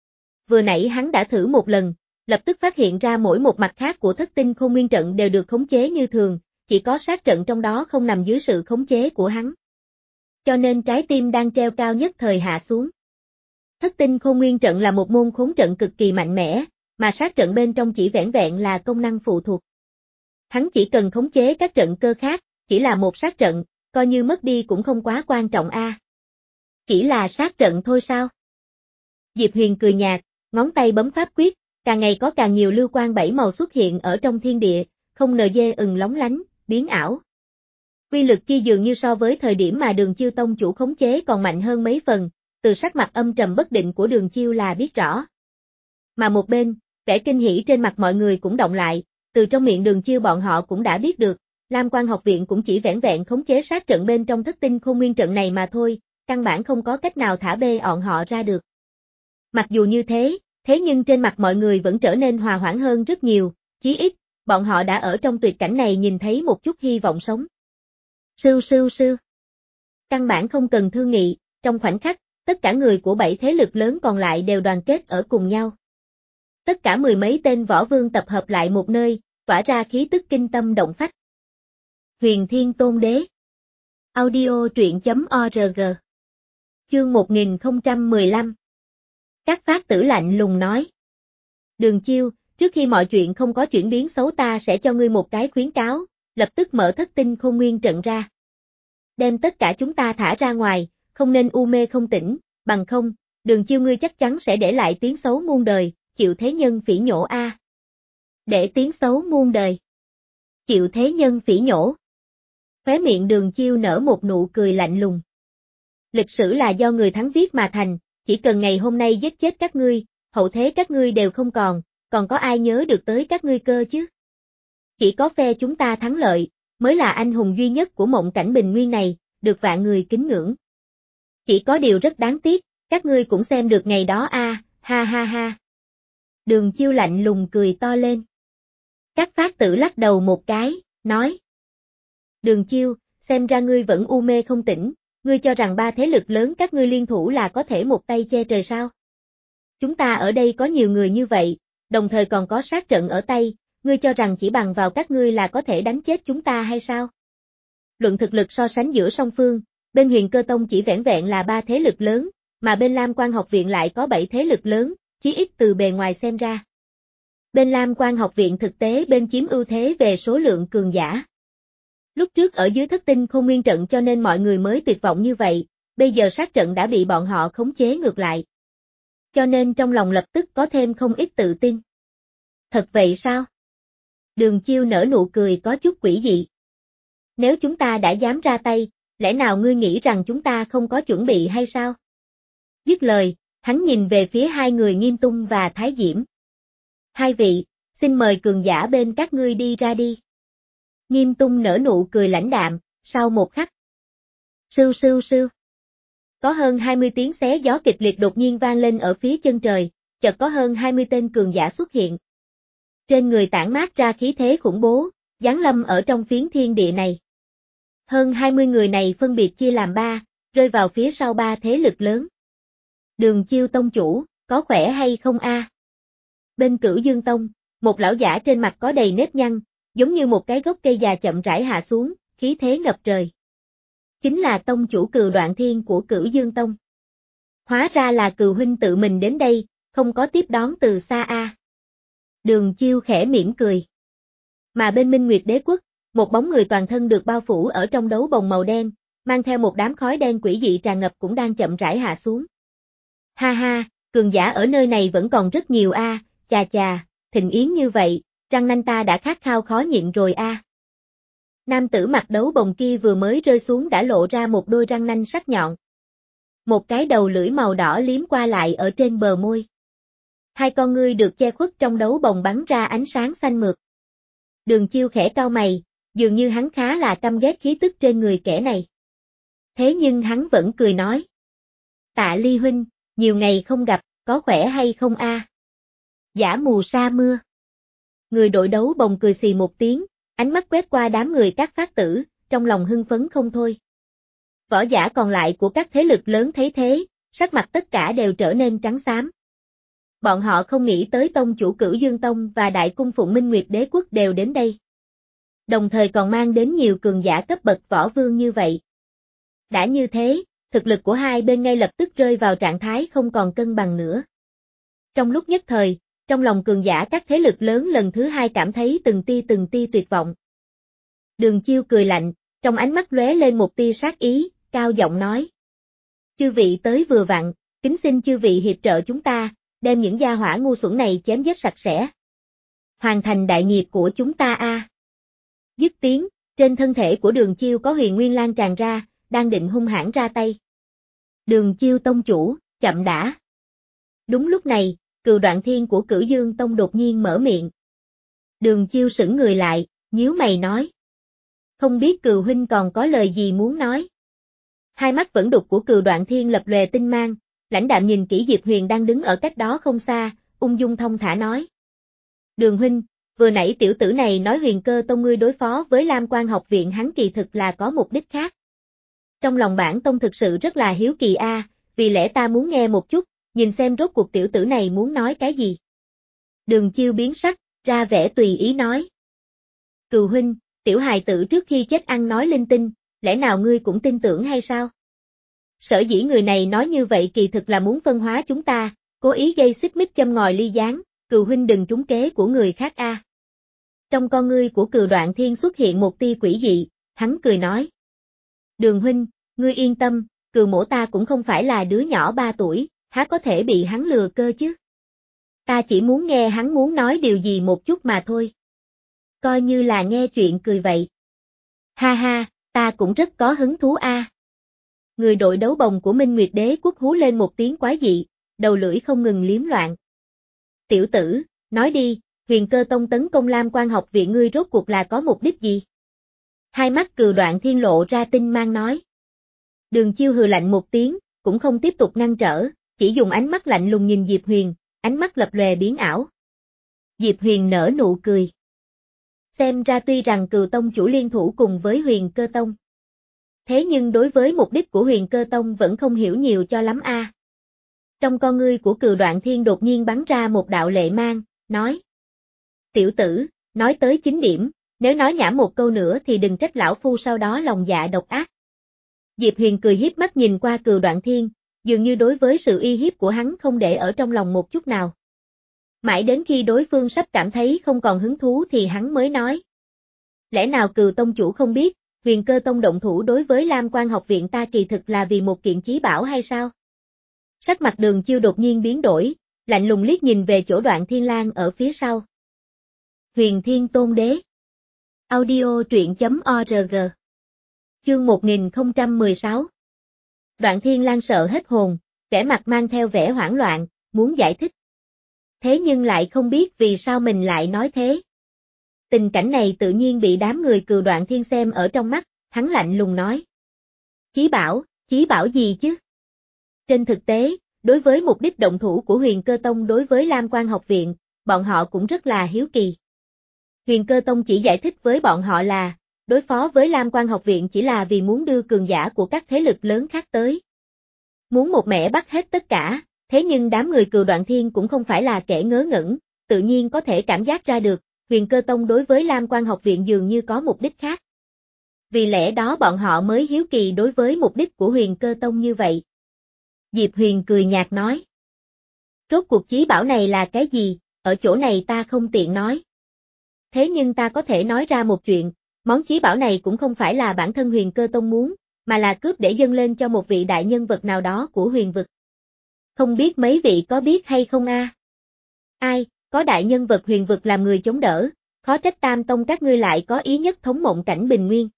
Vừa nãy hắn đã thử một lần, lập tức phát hiện ra mỗi một mặt khác của thất tinh khôn nguyên trận đều được khống chế như thường, chỉ có sát trận trong đó không nằm dưới sự khống chế của hắn. Cho nên trái tim đang treo cao nhất thời hạ xuống. Thất tinh khôn nguyên trận là một môn khốn trận cực kỳ mạnh mẽ, mà sát trận bên trong chỉ vẻn vẹn là công năng phụ thuộc. Hắn chỉ cần khống chế các trận cơ khác, chỉ là một sát trận, coi như mất đi cũng không quá quan trọng a. Chỉ là sát trận thôi sao? Diệp Huyền cười nhạt, ngón tay bấm pháp quyết, càng ngày có càng nhiều lưu quang bảy màu xuất hiện ở trong thiên địa, không nờ dê ừng lóng lánh, biến ảo. Quy lực kia dường như so với thời điểm mà Đường Chiêu tông chủ khống chế còn mạnh hơn mấy phần, từ sắc mặt âm trầm bất định của Đường Chiêu là biết rõ. Mà một bên, vẻ kinh hỉ trên mặt mọi người cũng động lại, từ trong miệng Đường Chiêu bọn họ cũng đã biết được, Lam Quan học viện cũng chỉ vẻn vẹn khống chế sát trận bên trong thất tinh khôn nguyên trận này mà thôi, căn bản không có cách nào thả bê ọn họ ra được. Mặc dù như thế, thế nhưng trên mặt mọi người vẫn trở nên hòa hoãn hơn rất nhiều, chí ít, bọn họ đã ở trong tuyệt cảnh này nhìn thấy một chút hy vọng sống. Sưu sưu sưu. Căn bản không cần thương nghị, trong khoảnh khắc, tất cả người của bảy thế lực lớn còn lại đều đoàn kết ở cùng nhau. Tất cả mười mấy tên võ vương tập hợp lại một nơi, tỏa ra khí tức kinh tâm động phách. Huyền Thiên Tôn Đế. Audio truyện chấm org. Chương một nghìn không trăm mười lăm. Các phát tử lạnh lùng nói. Đường Chiêu, trước khi mọi chuyện không có chuyển biến xấu ta sẽ cho ngươi một cái khuyến cáo, lập tức mở thất tinh khôn nguyên trận ra. Đem tất cả chúng ta thả ra ngoài, không nên u mê không tỉnh, bằng không, Đường Chiêu ngươi chắc chắn sẽ để lại tiếng xấu muôn đời, chịu thế nhân phỉ nhổ a. Để tiếng xấu muôn đời. Chịu thế nhân phỉ nhổ. Khóe miệng Đường Chiêu nở một nụ cười lạnh lùng. Lịch sử là do người thắng viết mà thành, chỉ cần ngày hôm nay giết chết các ngươi, hậu thế các ngươi đều không còn, còn có ai nhớ được tới các ngươi cơ chứ? Chỉ có phe chúng ta thắng lợi, mới là anh hùng duy nhất của mộng cảnh bình nguyên này, được vạn người kính ngưỡng. Chỉ có điều rất đáng tiếc, các ngươi cũng xem được ngày đó a, ha ha ha. Đường Chiêu lạnh lùng cười to lên. Các phát tử lắc đầu một cái, nói. Đường Chiêu, xem ra ngươi vẫn u mê không tỉnh, ngươi cho rằng ba thế lực lớn các ngươi liên thủ là có thể một tay che trời sao? Chúng ta ở đây có nhiều người như vậy, đồng thời còn có sát trận ở tay, ngươi cho rằng chỉ bằng vào các ngươi là có thể đánh chết chúng ta hay sao? Luận thực lực so sánh giữa song phương, bên Huyền Cơ Tông chỉ vẻn vẹn là ba thế lực lớn, mà bên Lam Quan học viện lại có bảy thế lực lớn, chí ít từ bề ngoài xem ra. Bên Lam Quan học viện thực tế bên chiếm ưu thế về số lượng cường giả. Lúc trước ở dưới thất tinh khôn nguyên trận cho nên mọi người mới tuyệt vọng như vậy, bây giờ sát trận đã bị bọn họ khống chế ngược lại. Cho nên trong lòng lập tức có thêm không ít tự tin. Thật vậy sao? Đường Chiêu nở nụ cười có chút quỷ dị. Nếu chúng ta đã dám ra tay, lẽ nào ngươi nghĩ rằng chúng ta không có chuẩn bị hay sao? Dứt lời, hắn nhìn về phía hai người Nghiêm Tung và Thái Diễm. Hai vị, xin mời cường giả bên các ngươi đi ra đi. Nghiêm Tung nở nụ cười lãnh đạm, sau một khắc. Sưu sưu sưu. Có hơn hai mươi tiếng xé gió kịch liệt đột nhiên vang lên ở phía chân trời, chợt có hơn hai mươi tên cường giả xuất hiện. Trên người tản mát ra khí thế khủng bố, giáng lâm ở trong phiến thiên địa này. Hơn hai mươi người này phân biệt chia làm ba, rơi vào phía sau ba thế lực lớn. Đường Chiêu tông chủ, có khỏe hay không a? Bên Cửu Dương Tông, một lão giả trên mặt có đầy nếp nhăn, giống như một cái gốc cây già chậm rãi hạ xuống, khí thế ngập trời. Chính là tông chủ Cừu Đoạn Thiên của Cửu Dương Tông. Hóa ra là Cừu huynh tự mình đến đây, không có tiếp đón từ xa a. Đường Chiêu khẽ mỉm cười. Mà bên Minh Nguyệt Đế Quốc, một bóng người toàn thân được bao phủ ở trong đấu bồng màu đen, mang theo một đám khói đen quỷ dị tràn ngập cũng đang chậm rãi hạ xuống. Ha ha, cường giả ở nơi này vẫn còn rất nhiều a, à, chà chà, thịnh yến như vậy, răng nanh ta đã khát khao khó nhịn rồi a. À. Nam tử mặc đấu bồng kia vừa mới rơi xuống đã lộ ra một đôi răng nanh sắc nhọn. Một cái đầu lưỡi màu đỏ liếm qua lại ở trên bờ môi. Hai con ngươi được che khuất trong đấu bồng bắn ra ánh sáng xanh mượt. Đường Chiêu khẽ cau mày, dường như hắn khá là căm ghét khí tức trên người kẻ này. Thế nhưng hắn vẫn cười nói. Tạ Ly huynh, nhiều ngày không gặp, có khỏe hay không a? À? Giả mù sa mưa. Người đội đấu bồng cười xì một tiếng, ánh mắt quét qua đám người các phát tử, trong lòng hưng phấn không thôi. Võ giả còn lại của các thế lực lớn thấy thế, sắc mặt tất cả đều trở nên trắng xám. Bọn họ không nghĩ tới tông chủ Cửu Dương Tông và đại cung phụng Minh Nguyệt Đế Quốc đều đến đây. Đồng thời còn mang đến nhiều cường giả cấp bậc võ vương như vậy. Đã như thế, thực lực của hai bên ngay lập tức rơi vào trạng thái không còn cân bằng nữa. Trong lúc nhất thời, trong lòng cường giả các thế lực lớn lần thứ hai cảm thấy từng tia từng tia tuyệt vọng. Đường Chiêu cười lạnh, Trong ánh mắt lóe lên một tia sát ý, cao giọng nói. Chư vị tới vừa vặn, kính xin chư vị hiệp trợ chúng ta, đem những gia hỏa ngu xuẩn này chém giết sạch sẽ. Hoàn thành đại nghiệp của chúng ta a. À. Dứt tiếng, trên thân thể của Đường Chiêu có huyền nguyên lan tràn ra, đang định hung hãn ra tay. Đường Chiêu tông chủ, chậm đã. Đúng lúc này, Cừu Đoạn Thiên của Cửu Dương Tông đột nhiên mở miệng. Đường Chiêu sững người lại, nhíu mày nói. Không biết Cừu huynh còn có lời gì muốn nói. Hai mắt vẫn đục của Cừu Đoạn Thiên lập lòe tinh mang, lãnh đạm nhìn kỹ Diệp Huyền đang đứng ở cách đó không xa, ung dung thong thả nói. Đường huynh, vừa nãy tiểu tử này nói Huyền Cơ Tông ngươi đối phó với Lam Quan học viện hắn kỳ thực là có mục đích khác. Trong lòng bản tông thực sự rất là hiếu kỳ a, à, vì lẽ ta muốn nghe một chút, nhìn xem rốt cuộc tiểu tử này muốn nói cái gì. Đường Chiêu biến sắc, ra vẻ tùy ý nói. Cừu huynh, tiểu hài tử trước khi chết ăn nói linh tinh, lẽ nào ngươi cũng tin tưởng hay sao? Sở dĩ người này nói như vậy kỳ thực là muốn phân hóa chúng ta, cố ý gây xích mích châm ngòi ly gián, Cừu huynh đừng trúng kế của người khác a. À. Trong con ngươi của Cừu Đoạn Thiên xuất hiện một tia quỷ dị, hắn cười nói. Đường huynh, ngươi yên tâm, Cừu mỗ ta cũng không phải là đứa nhỏ ba tuổi, há có thể bị hắn lừa cơ chứ. Ta chỉ muốn nghe hắn muốn nói điều gì một chút mà thôi. Coi như là nghe chuyện cười vậy. Ha ha, ta cũng rất có hứng thú a. À. Người đội đấu bồng của Minh Nguyệt Đế Quốc hú lên một tiếng quái dị, đầu lưỡi không ngừng liếm loạn. Tiểu tử, nói đi, Huyền Cơ Tông tấn công Lam Quan học viện ngươi rốt cuộc là có mục đích gì? Hai mắt Cừu Đoạn Thiên lộ ra tinh mang nói. Đường Chiêu hừ lạnh một tiếng, cũng không tiếp tục ngăn trở, chỉ dùng ánh mắt lạnh lùng nhìn Diệp Huyền, ánh mắt lập lòe biến ảo. Diệp Huyền nở nụ cười. Xem ra tuy rằng Cừu Tông chủ liên thủ cùng với Huyền Cơ Tông. Thế nhưng đối với mục đích của Huyền Cơ Tông vẫn không hiểu nhiều cho lắm a. À. Trong con ngươi của Cừu Đoạn Thiên đột nhiên bắn ra một đạo lệ mang, nói. Tiểu tử, nói tới chính điểm, nếu nói nhảm một câu nữa thì đừng trách lão phu sau đó lòng dạ độc ác. Diệp Huyền cười hiếp mắt nhìn qua Cừu Đoạn Thiên, dường như đối với sự uy hiếp của hắn không để ở trong lòng một chút nào. Mãi đến khi đối phương sắp cảm thấy không còn hứng thú thì hắn mới nói. Lẽ nào Cừu Tông chủ không biết, Huyền Cơ Tông động thủ đối với Lam Quan học viện ta kỳ thực là vì một kiện chí bảo hay sao? Sắc mặt Đường Chiêu đột nhiên biến đổi, lạnh lùng liếc nhìn về chỗ Đoạn Thiên Lang ở phía sau. Huyền Thiên Tôn Đế. Audio truyện chấm org. Chương một nghìn không trăm mười sáu. Đoạn Thiên Lang sợ hết hồn, vẻ mặt mang theo vẻ hoảng loạn, muốn giải thích. Thế nhưng lại không biết vì sao mình lại nói thế. Tình cảnh này tự nhiên bị đám người Cừu Đoạn Thiên xem ở trong mắt, hắn lạnh lùng nói. Chí bảo, chí bảo gì chứ? Trên thực tế, đối với mục đích động thủ của Huyền Cơ Tông đối với Lam Quan học viện, bọn họ cũng rất là hiếu kỳ. Huyền Cơ Tông chỉ giải thích với bọn họ là, đối phó với Lam Quan học viện chỉ là vì muốn đưa cường giả của các thế lực lớn khác tới. Muốn một mẻ bắt hết tất cả, thế nhưng đám người Cừu Đoạn Thiên cũng không phải là kẻ ngớ ngẩn, tự nhiên có thể cảm giác ra được, Huyền Cơ Tông đối với Lam Quan học viện dường như có mục đích khác. Vì lẽ đó bọn họ mới hiếu kỳ đối với mục đích của Huyền Cơ Tông như vậy. Diệp Huyền cười nhạt nói. Rốt cuộc chí bảo này là cái gì, ở chỗ này ta không tiện nói. Thế nhưng ta có thể nói ra một chuyện, món chí bảo này cũng không phải là bản thân Huyền Cơ Tông muốn, mà là cướp để dâng lên cho một vị đại nhân vật nào đó của huyền vực. Không biết mấy vị có biết hay không a? À? Ai, có đại nhân vật huyền vực làm người chống đỡ, khó trách Tam Tông các ngươi lại có ý nhất thống mộng cảnh bình nguyên.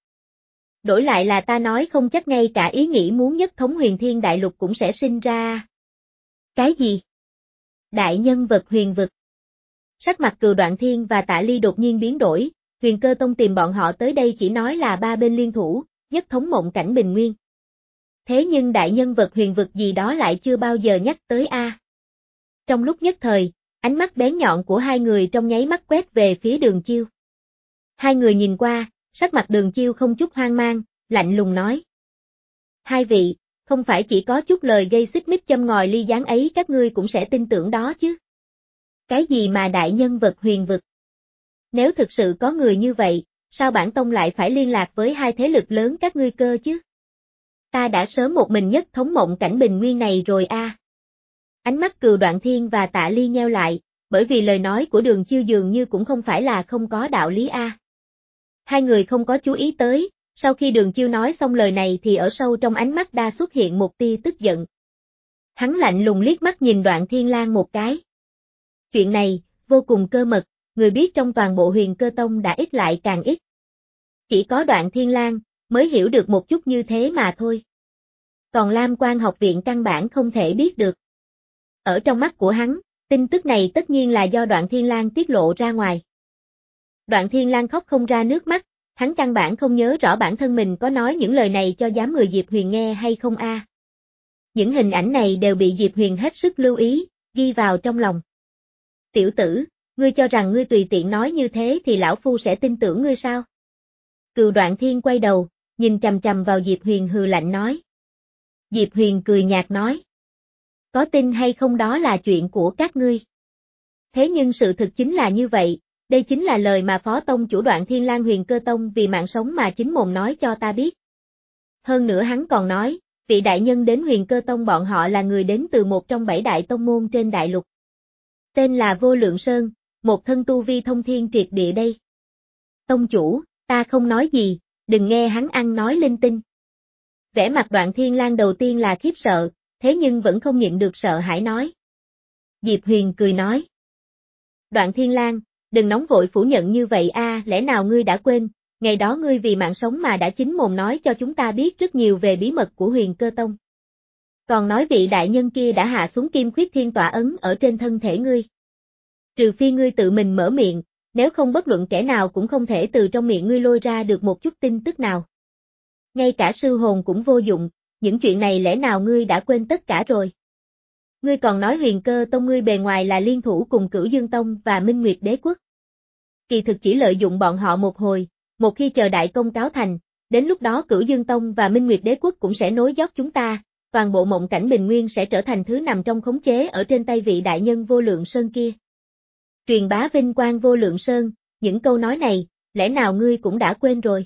Đổi lại là ta nói không chắc ngay cả ý nghĩ muốn nhất thống huyền thiên đại lục cũng sẽ sinh ra. Cái gì? Đại nhân vật huyền vực. Sắc mặt Cừu Đoạn Thiên và Tạ Ly đột nhiên biến đổi, Huyền Cơ Tông tìm bọn họ tới đây chỉ nói là ba bên liên thủ, nhất thống mộng cảnh bình nguyên. Thế nhưng đại nhân vật huyền vực gì đó lại chưa bao giờ nhắc tới a. À. Trong lúc nhất thời, ánh mắt bén nhọn của hai người trong nháy mắt quét về phía Đường Chiêu. Hai người nhìn qua, sắc mặt Đường Chiêu không chút hoang mang, lạnh lùng nói. Hai vị, không phải chỉ có chút lời gây xích mích châm ngòi ly gián ấy các ngươi cũng sẽ tin tưởng đó chứ. Cái gì mà đại nhân vật huyền vực? Nếu thực sự có người như vậy, sao bản tông lại phải liên lạc với hai thế lực lớn các ngươi cơ chứ? Ta đã sớm một mình nhất thống mộng cảnh bình nguyên này rồi a. À. Ánh mắt Cừu Đoạn Thiên và Tạ Ly nheo lại, bởi vì lời nói của Đường Chiêu dường như cũng không phải là không có đạo lý a. À. Hai người không có chú ý tới, Sau khi Đường Chiêu nói xong lời này thì ở sâu trong ánh mắt đã xuất hiện một tia tức giận. Hắn lạnh lùng liếc mắt nhìn Đoạn Thiên Lang một cái. Chuyện này, vô cùng cơ mật, người biết trong toàn bộ Huyền Cơ Tông đã ít lại càng ít. Chỉ có Đoạn Thiên Lang mới hiểu được một chút như thế mà thôi. Còn Lam Quan học viện căn bản không thể biết được. Ở trong mắt của hắn, tin tức này tất nhiên là do Đoạn Thiên Lang tiết lộ ra ngoài. Đoạn Thiên Lang khóc không ra nước mắt, hắn căn bản không nhớ rõ bản thân mình có nói những lời này cho đám người Diệp Huyền nghe hay không a. À. Những hình ảnh này đều bị Diệp Huyền hết sức lưu ý, ghi vào trong lòng. Tiểu tử, ngươi cho rằng ngươi tùy tiện nói như thế thì lão phu sẽ tin tưởng ngươi sao? Cừu Đoạn Thiên quay đầu, nhìn chằm chằm vào Diệp Huyền hừ lạnh nói. Diệp Huyền cười nhạt nói. Có tin hay không đó là chuyện của các ngươi. Thế nhưng sự thực chính là như vậy, đây chính là lời mà Phó Tông chủ Đoạn Thiên Lang Huyền Cơ Tông vì mạng sống mà chính mồm nói cho ta biết. Hơn nữa hắn còn nói, vị đại nhân đến Huyền Cơ Tông bọn họ là người đến từ một trong bảy đại tông môn trên đại lục. Tên là Vô Lượng Sơn, một thân tu vi thông thiên triệt địa đây. Tông chủ, ta không nói gì, đừng nghe hắn ăn nói linh tinh. Vẻ mặt Đoạn Thiên Lang đầu tiên là khiếp sợ, thế nhưng vẫn không nhịn được sợ hãi nói. Diệp Huyền cười nói. Đoạn Thiên Lang, đừng nóng vội phủ nhận như vậy a, à, lẽ nào ngươi đã quên, ngày đó ngươi vì mạng sống mà đã chính mồm nói cho chúng ta biết rất nhiều về bí mật của Huyền Cơ Tông. Còn nói vị đại nhân kia đã hạ xuống Kim Khuyết Thiên tỏa ấn ở trên thân thể ngươi. Trừ phi ngươi tự mình mở miệng, nếu không bất luận kẻ nào cũng không thể từ trong miệng ngươi lôi ra được một chút tin tức nào. Ngay cả sư hồn cũng vô dụng, những chuyện này lẽ nào ngươi đã quên tất cả rồi. Ngươi còn nói Huyền Cơ Tông ngươi bề ngoài là liên thủ cùng Cửu Dương Tông và Minh Nguyệt Đế Quốc. Kỳ thực chỉ lợi dụng bọn họ một hồi, một khi chờ đại công cáo thành, đến lúc đó Cửu Dương Tông và Minh Nguyệt Đế Quốc cũng sẽ nối dõi chúng ta, toàn bộ mộng cảnh bình nguyên sẽ trở thành thứ nằm trong khống chế ở trên tay vị đại nhân Vô Lượng Sơn kia. Truyền bá vinh quang Vô Lượng Sơn, những câu nói này, lẽ nào ngươi cũng đã quên rồi?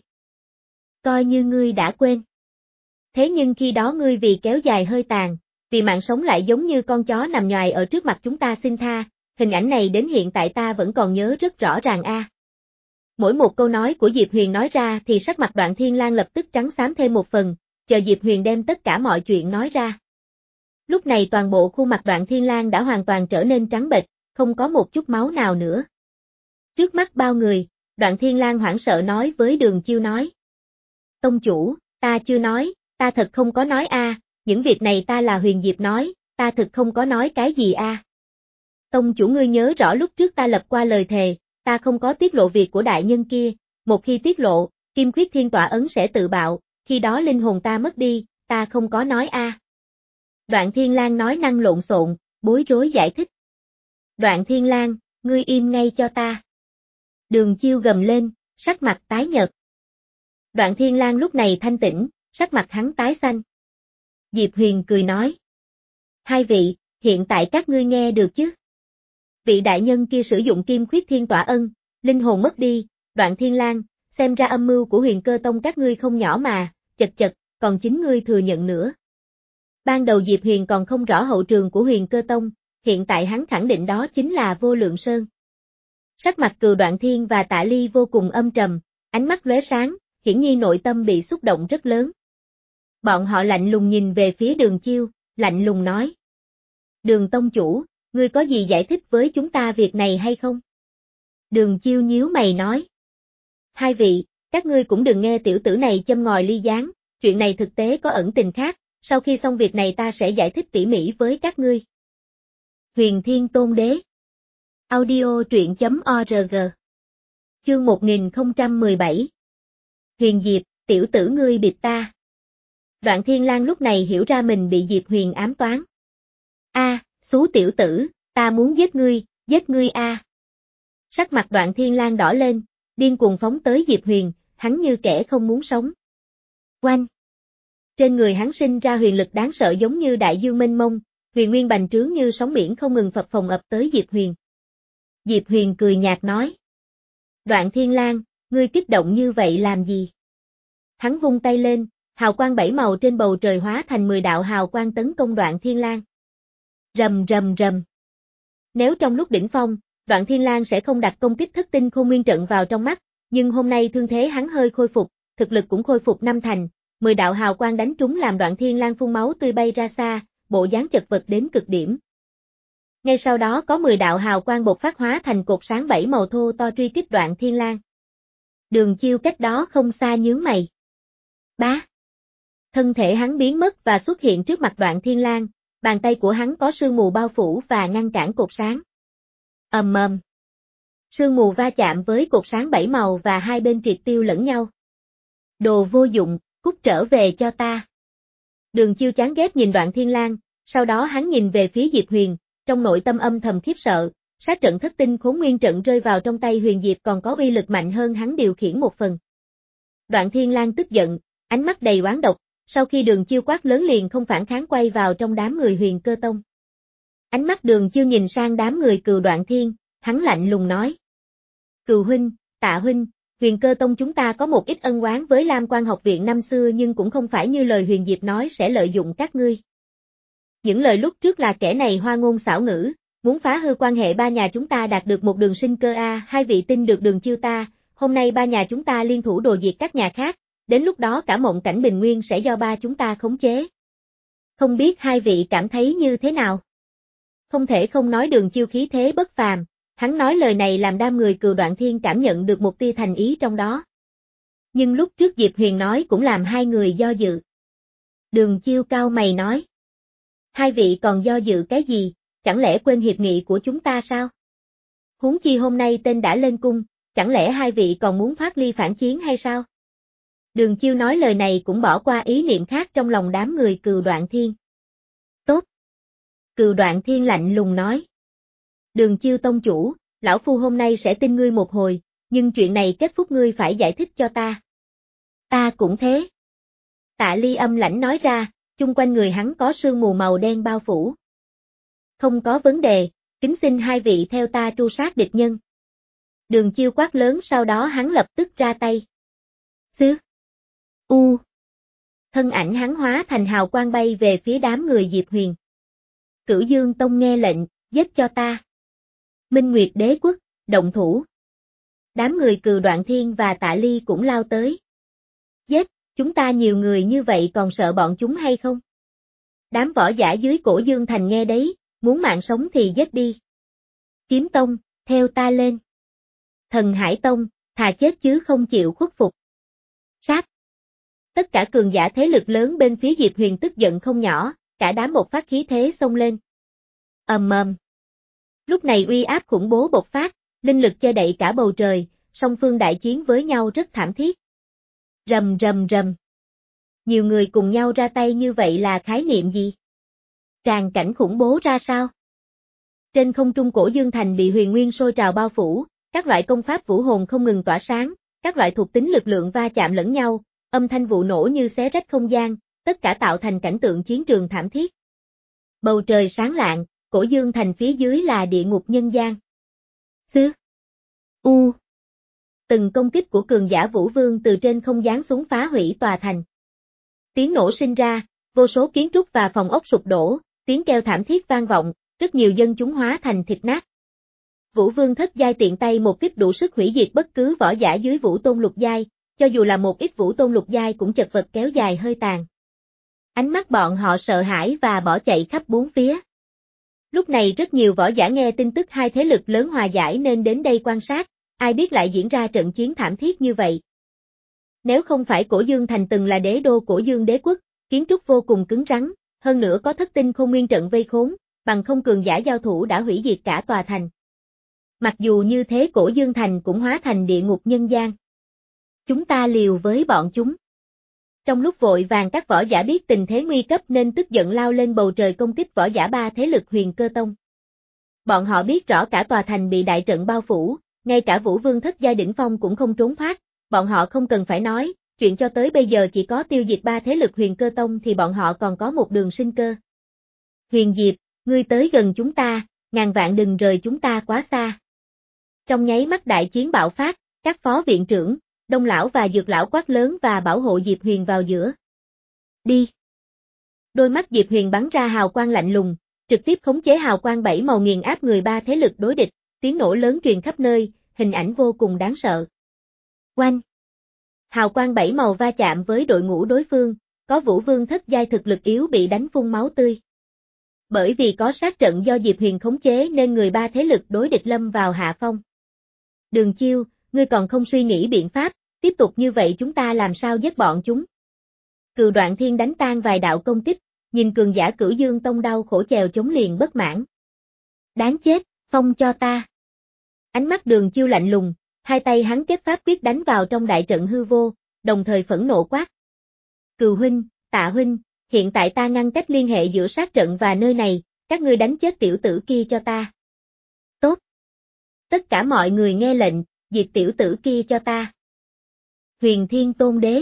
Coi như ngươi đã quên. Thế nhưng khi đó ngươi vì kéo dài hơi tàn, vì mạng sống lại giống như con chó nằm nhoài ở trước mặt chúng ta xin tha, hình ảnh này đến hiện tại ta vẫn còn nhớ rất rõ ràng a. À. Mỗi một câu nói của Diệp Huyền nói ra thì sắc mặt Đoạn Thiên Lang lập tức trắng xám thêm một phần, chờ Diệp Huyền đem tất cả mọi chuyện nói ra. Lúc này toàn bộ khuôn mặt Đoạn Thiên Lang đã hoàn toàn trở nên trắng bệch, không có một chút máu nào nữa. Trước mắt bao người, Đoạn Thiên Lang hoảng sợ nói với Đường Chiêu nói. Tông chủ, ta chưa nói, ta thật không có nói a, à, những việc này ta là Huyền Diệp nói, ta thật không có nói cái gì a. À. Tông chủ ngươi nhớ rõ lúc trước ta lập qua lời thề, ta không có tiết lộ việc của đại nhân kia, một khi tiết lộ, Kim Khuyết Thiên tỏa ấn sẽ tự bạo, khi đó linh hồn ta mất đi, ta không có nói a. À. Đoạn Thiên Lang nói năng lộn xộn, bối rối giải thích. Đoạn Thiên Lang, ngươi im ngay cho ta. Đường Chiêu gầm lên, sắc mặt tái nhợt. Đoạn Thiên Lang lúc này thanh tĩnh, sắc mặt hắn tái xanh. Diệp Huyền cười nói. Hai vị, hiện tại các ngươi nghe được chứ? Vị đại nhân kia sử dụng Kim Khuyết Thiên tỏa ân, linh hồn mất đi, Đoạn Thiên Lang, xem ra âm mưu của Huyền Cơ Tông các ngươi không nhỏ mà, chật chật, còn chính ngươi thừa nhận nữa. Ban đầu Diệp Huyền còn không rõ hậu trường của Huyền Cơ Tông, hiện tại hắn khẳng định đó chính là Vô Lượng Sơn. Sắc mặt Cừu Đoạn Thiên và Tạ Ly vô cùng âm trầm, ánh mắt lóe sáng, hiển nhiên nội tâm bị xúc động rất lớn. Bọn họ lạnh lùng nhìn về phía Đường Chiêu, lạnh lùng nói. Đường tông chủ, ngươi có gì giải thích với chúng ta việc này hay không? Đường Chiêu nhíu mày nói. Hai vị, các ngươi cũng đừng nghe tiểu tử này châm ngòi ly gián, chuyện này thực tế có ẩn tình khác, sau khi xong việc này ta sẽ giải thích tỉ mỉ với các ngươi. Huyền Thiên Tôn Đế. Audio truyện chấm org. Chương một nghìn không trăm mười bảy. Huyền Diệp, tiểu tử ngươi bịp ta. Đoạn Thiên Lang lúc này hiểu ra mình bị Diệp Huyền ám toán. A, à, xú tiểu tử, ta muốn giết ngươi, giết ngươi a. À. Sắc mặt Đoạn Thiên Lang đỏ lên, điên cuồng phóng tới Diệp Huyền, hắn như kẻ không muốn sống. Oanh! Trên người hắn sinh ra huyền lực đáng sợ giống như đại dương mênh mông, huyền nguyên bành trướng như sóng biển không ngừng phập phồng ập tới Diệp Huyền. Diệp Huyền cười nhạt nói. Đoạn Thiên Lang, ngươi kích động như vậy làm gì? Hắn vung tay lên, hào quang bảy màu trên bầu trời hóa thành mười đạo hào quang tấn công Đoạn Thiên Lang. Rầm rầm rầm. Nếu trong lúc đỉnh phong, Đoạn Thiên Lang sẽ không đặt công kích thất tinh khôn nguyên trận vào trong mắt, nhưng hôm nay thương thế hắn hơi khôi phục, thực lực cũng khôi phục năm thành, mười đạo hào quang đánh trúng làm Đoạn Thiên Lang phun máu tươi bay ra xa, bộ dáng chật vật đến cực điểm. Ngay sau đó có mười đạo hào quang bộc phát hóa thành cột sáng bảy màu thô to truy kích Đoạn Thiên Lang. Đường Chiêu cách đó không xa nhướng mày. Bá! Thân thể hắn biến mất và xuất hiện trước mặt Đoạn Thiên Lang, bàn tay của hắn có sương mù bao phủ và ngăn cản cột sáng. Ầm ầm. Sương mù va chạm với cột sáng bảy màu và hai bên triệt tiêu lẫn nhau. Đồ vô dụng, cút trở về cho ta. Đường Chiêu chán ghét nhìn Đoạn Thiên Lang, sau đó hắn nhìn về phía Diệp Huyền, trong nội tâm âm thầm khiếp sợ, sát trận thất tinh khốn nguyên trận rơi vào trong tay Huyền Diệp còn có uy lực mạnh hơn hắn điều khiển một phần. Đoạn Thiên Lang tức giận, ánh mắt đầy oán độc, sau khi Đường Chiêu quát lớn liền không phản kháng quay vào trong đám người Huyền Cơ Tông. Ánh mắt Đường Chiêu nhìn sang đám người Cừu Đoạn Thiên, hắn lạnh lùng nói. Cừu huynh, Tạ huynh, Huyền Cơ Tông chúng ta có một ít ân oán với Lam Quan học viện năm xưa nhưng cũng không phải như lời Huyền Diệp nói sẽ lợi dụng các ngươi. Những lời lúc trước là kẻ này hoa ngôn xảo ngữ, muốn phá hư quan hệ ba nhà chúng ta đạt được một đường sinh cơ a, hai vị tin được Đường Chiêu ta, hôm nay ba nhà chúng ta liên thủ đồ diệt các nhà khác, đến lúc đó cả mộng cảnh bình nguyên sẽ do ba chúng ta khống chế. Không biết hai vị cảm thấy như thế nào? Không thể không nói Đường Chiêu khí thế bất phàm, hắn nói lời này làm đám người Cừu Đoạn Thiên cảm nhận được một tia thành ý trong đó. Nhưng lúc trước Diệp Huyền nói cũng làm hai người do dự. Đường Chiêu cau mày nói. Hai vị còn do dự cái gì, chẳng lẽ quên hiệp nghị của chúng ta sao? Huống chi hôm nay tên đã lên cung, chẳng lẽ hai vị còn muốn thoát ly phản chiến hay sao? Đường Chiêu nói lời này cũng bỏ qua ý niệm khác trong lòng đám người Cừu Đoạn Thiên. Tốt. Cừu Đoạn Thiên lạnh lùng nói. Đường Chiêu tông chủ, lão phu hôm nay sẽ tin ngươi một hồi, nhưng chuyện này kết thúc ngươi phải giải thích cho ta. Ta cũng thế. Tạ Ly âm lãnh nói ra, chung quanh người hắn có sương mù màu đen bao phủ. Không có vấn đề, kính xin hai vị theo ta tru sát địch nhân. Đường Chiêu quát lớn sau đó hắn lập tức ra tay. Xứ. U. Thân ảnh hắn hóa thành hào quang bay về phía đám người Diệp Huyền. Cửu Dương Tông nghe lệnh, giết cho ta. Minh Nguyệt Đế Quốc, động thủ. Đám người Cừu Đoạn Thiên và Tạ Ly cũng lao tới. Giết, chúng ta nhiều người như vậy còn sợ bọn chúng hay không? Đám võ giả dưới Cổ Dương Thành nghe đấy, muốn mạng sống thì giết đi. Kiếm Tông, theo ta lên. Thần Hải Tông, thà chết chứ không chịu khuất phục. Sát. Tất cả cường giả thế lực lớn bên phía Diệp Huyền tức giận không nhỏ, cả đám một phát khí thế xông lên. Ầm ầm. Lúc này uy áp khủng bố bộc phát, linh lực che đậy cả bầu trời, song phương đại chiến với nhau rất thảm thiết. Rầm rầm rầm. Nhiều người cùng nhau ra tay như vậy là khái niệm gì? Tràng cảnh khủng bố ra sao? Trên không trung Cổ Dương Thành bị huyền nguyên sôi trào bao phủ, các loại công pháp vũ hồn không ngừng tỏa sáng, các loại thuộc tính lực lượng va chạm lẫn nhau, âm thanh vụ nổ như xé rách không gian, tất cả tạo thành cảnh tượng chiến trường thảm thiết. Bầu trời sáng lạng, Cổ Dương Thành phía dưới là địa ngục nhân gian. Xứ. U. Từng công kích của cường giả Vũ Vương từ trên không giáng xuống phá hủy tòa thành. Tiếng nổ sinh ra, vô số kiến trúc và phòng ốc sụp đổ, tiếng kêu thảm thiết vang vọng, rất nhiều dân chúng hóa thành thịt nát. Vũ Vương thất giai tiện tay một kích đủ sức hủy diệt bất cứ võ giả dưới Vũ Tôn lục giai, cho dù là một ít Vũ Tôn lục giai cũng chật vật kéo dài hơi tàn. Ánh mắt bọn họ sợ hãi và bỏ chạy khắp bốn phía. Lúc này rất nhiều võ giả nghe tin tức hai thế lực lớn hòa giải nên đến đây quan sát, ai biết lại diễn ra trận chiến thảm thiết như vậy. Nếu không phải Cổ Dương Thành từng là đế đô Cổ Dương đế quốc, kiến trúc vô cùng cứng rắn, hơn nữa có thất tinh khôn nguyên trận vây khốn, bằng không cường giả giao thủ đã hủy diệt cả tòa thành. Mặc dù như thế Cổ Dương Thành cũng hóa thành địa ngục nhân gian. Chúng ta liều với bọn chúng. Trong lúc vội vàng các võ giả biết tình thế nguy cấp nên tức giận lao lên bầu trời công kích võ giả ba thế lực Huyền Cơ Tông. Bọn họ biết rõ cả tòa thành bị đại trận bao phủ, ngay cả Vũ Vương thất giai đỉnh phong cũng không trốn thoát, bọn họ không cần phải nói, chuyện cho tới bây giờ chỉ có tiêu diệt ba thế lực Huyền Cơ Tông thì bọn họ còn có một đường sinh cơ. Huyền Diệp, ngươi tới gần chúng ta, ngàn vạn đừng rời chúng ta quá xa. Trong nháy mắt đại chiến bạo phát, các phó viện trưởng, Đông lão và Dược lão quát lớn và bảo hộ Diệp Huyền vào giữa. Đi. Đôi mắt Diệp Huyền bắn ra hào quang lạnh lùng, trực tiếp khống chế hào quang bảy màu nghiền áp người ba thế lực đối địch, tiếng nổ lớn truyền khắp nơi, hình ảnh vô cùng đáng sợ. Oanh. Hào quang bảy màu va chạm với đội ngũ đối phương, có Vũ Vương thất giai thực lực yếu bị đánh phun máu tươi. Bởi vì có sát trận do Diệp Huyền khống chế nên người ba thế lực đối địch lâm vào hạ phong. Đường Chiêu, ngươi còn không suy nghĩ biện pháp, tiếp tục như vậy chúng ta làm sao giết bọn chúng. Cừu Đoạn Thiên đánh tan vài đạo công kích, nhìn cường giả Cửu Dương Tông đau khổ chèo chống liền bất mãn. Đáng chết, phong cho ta. Ánh mắt Đường Chiêu lạnh lùng, hai tay hắn kết pháp quyết đánh vào trong đại trận hư vô, đồng thời phẫn nộ quát. Cừu huynh, Tạ huynh, hiện tại ta ngăn cách liên hệ giữa sát trận và nơi này, các ngươi đánh chết tiểu tử kia cho ta. Tốt. Tất cả mọi người nghe lệnh, diệt tiểu tử kia cho ta. Huyền Thiên Tôn Đế.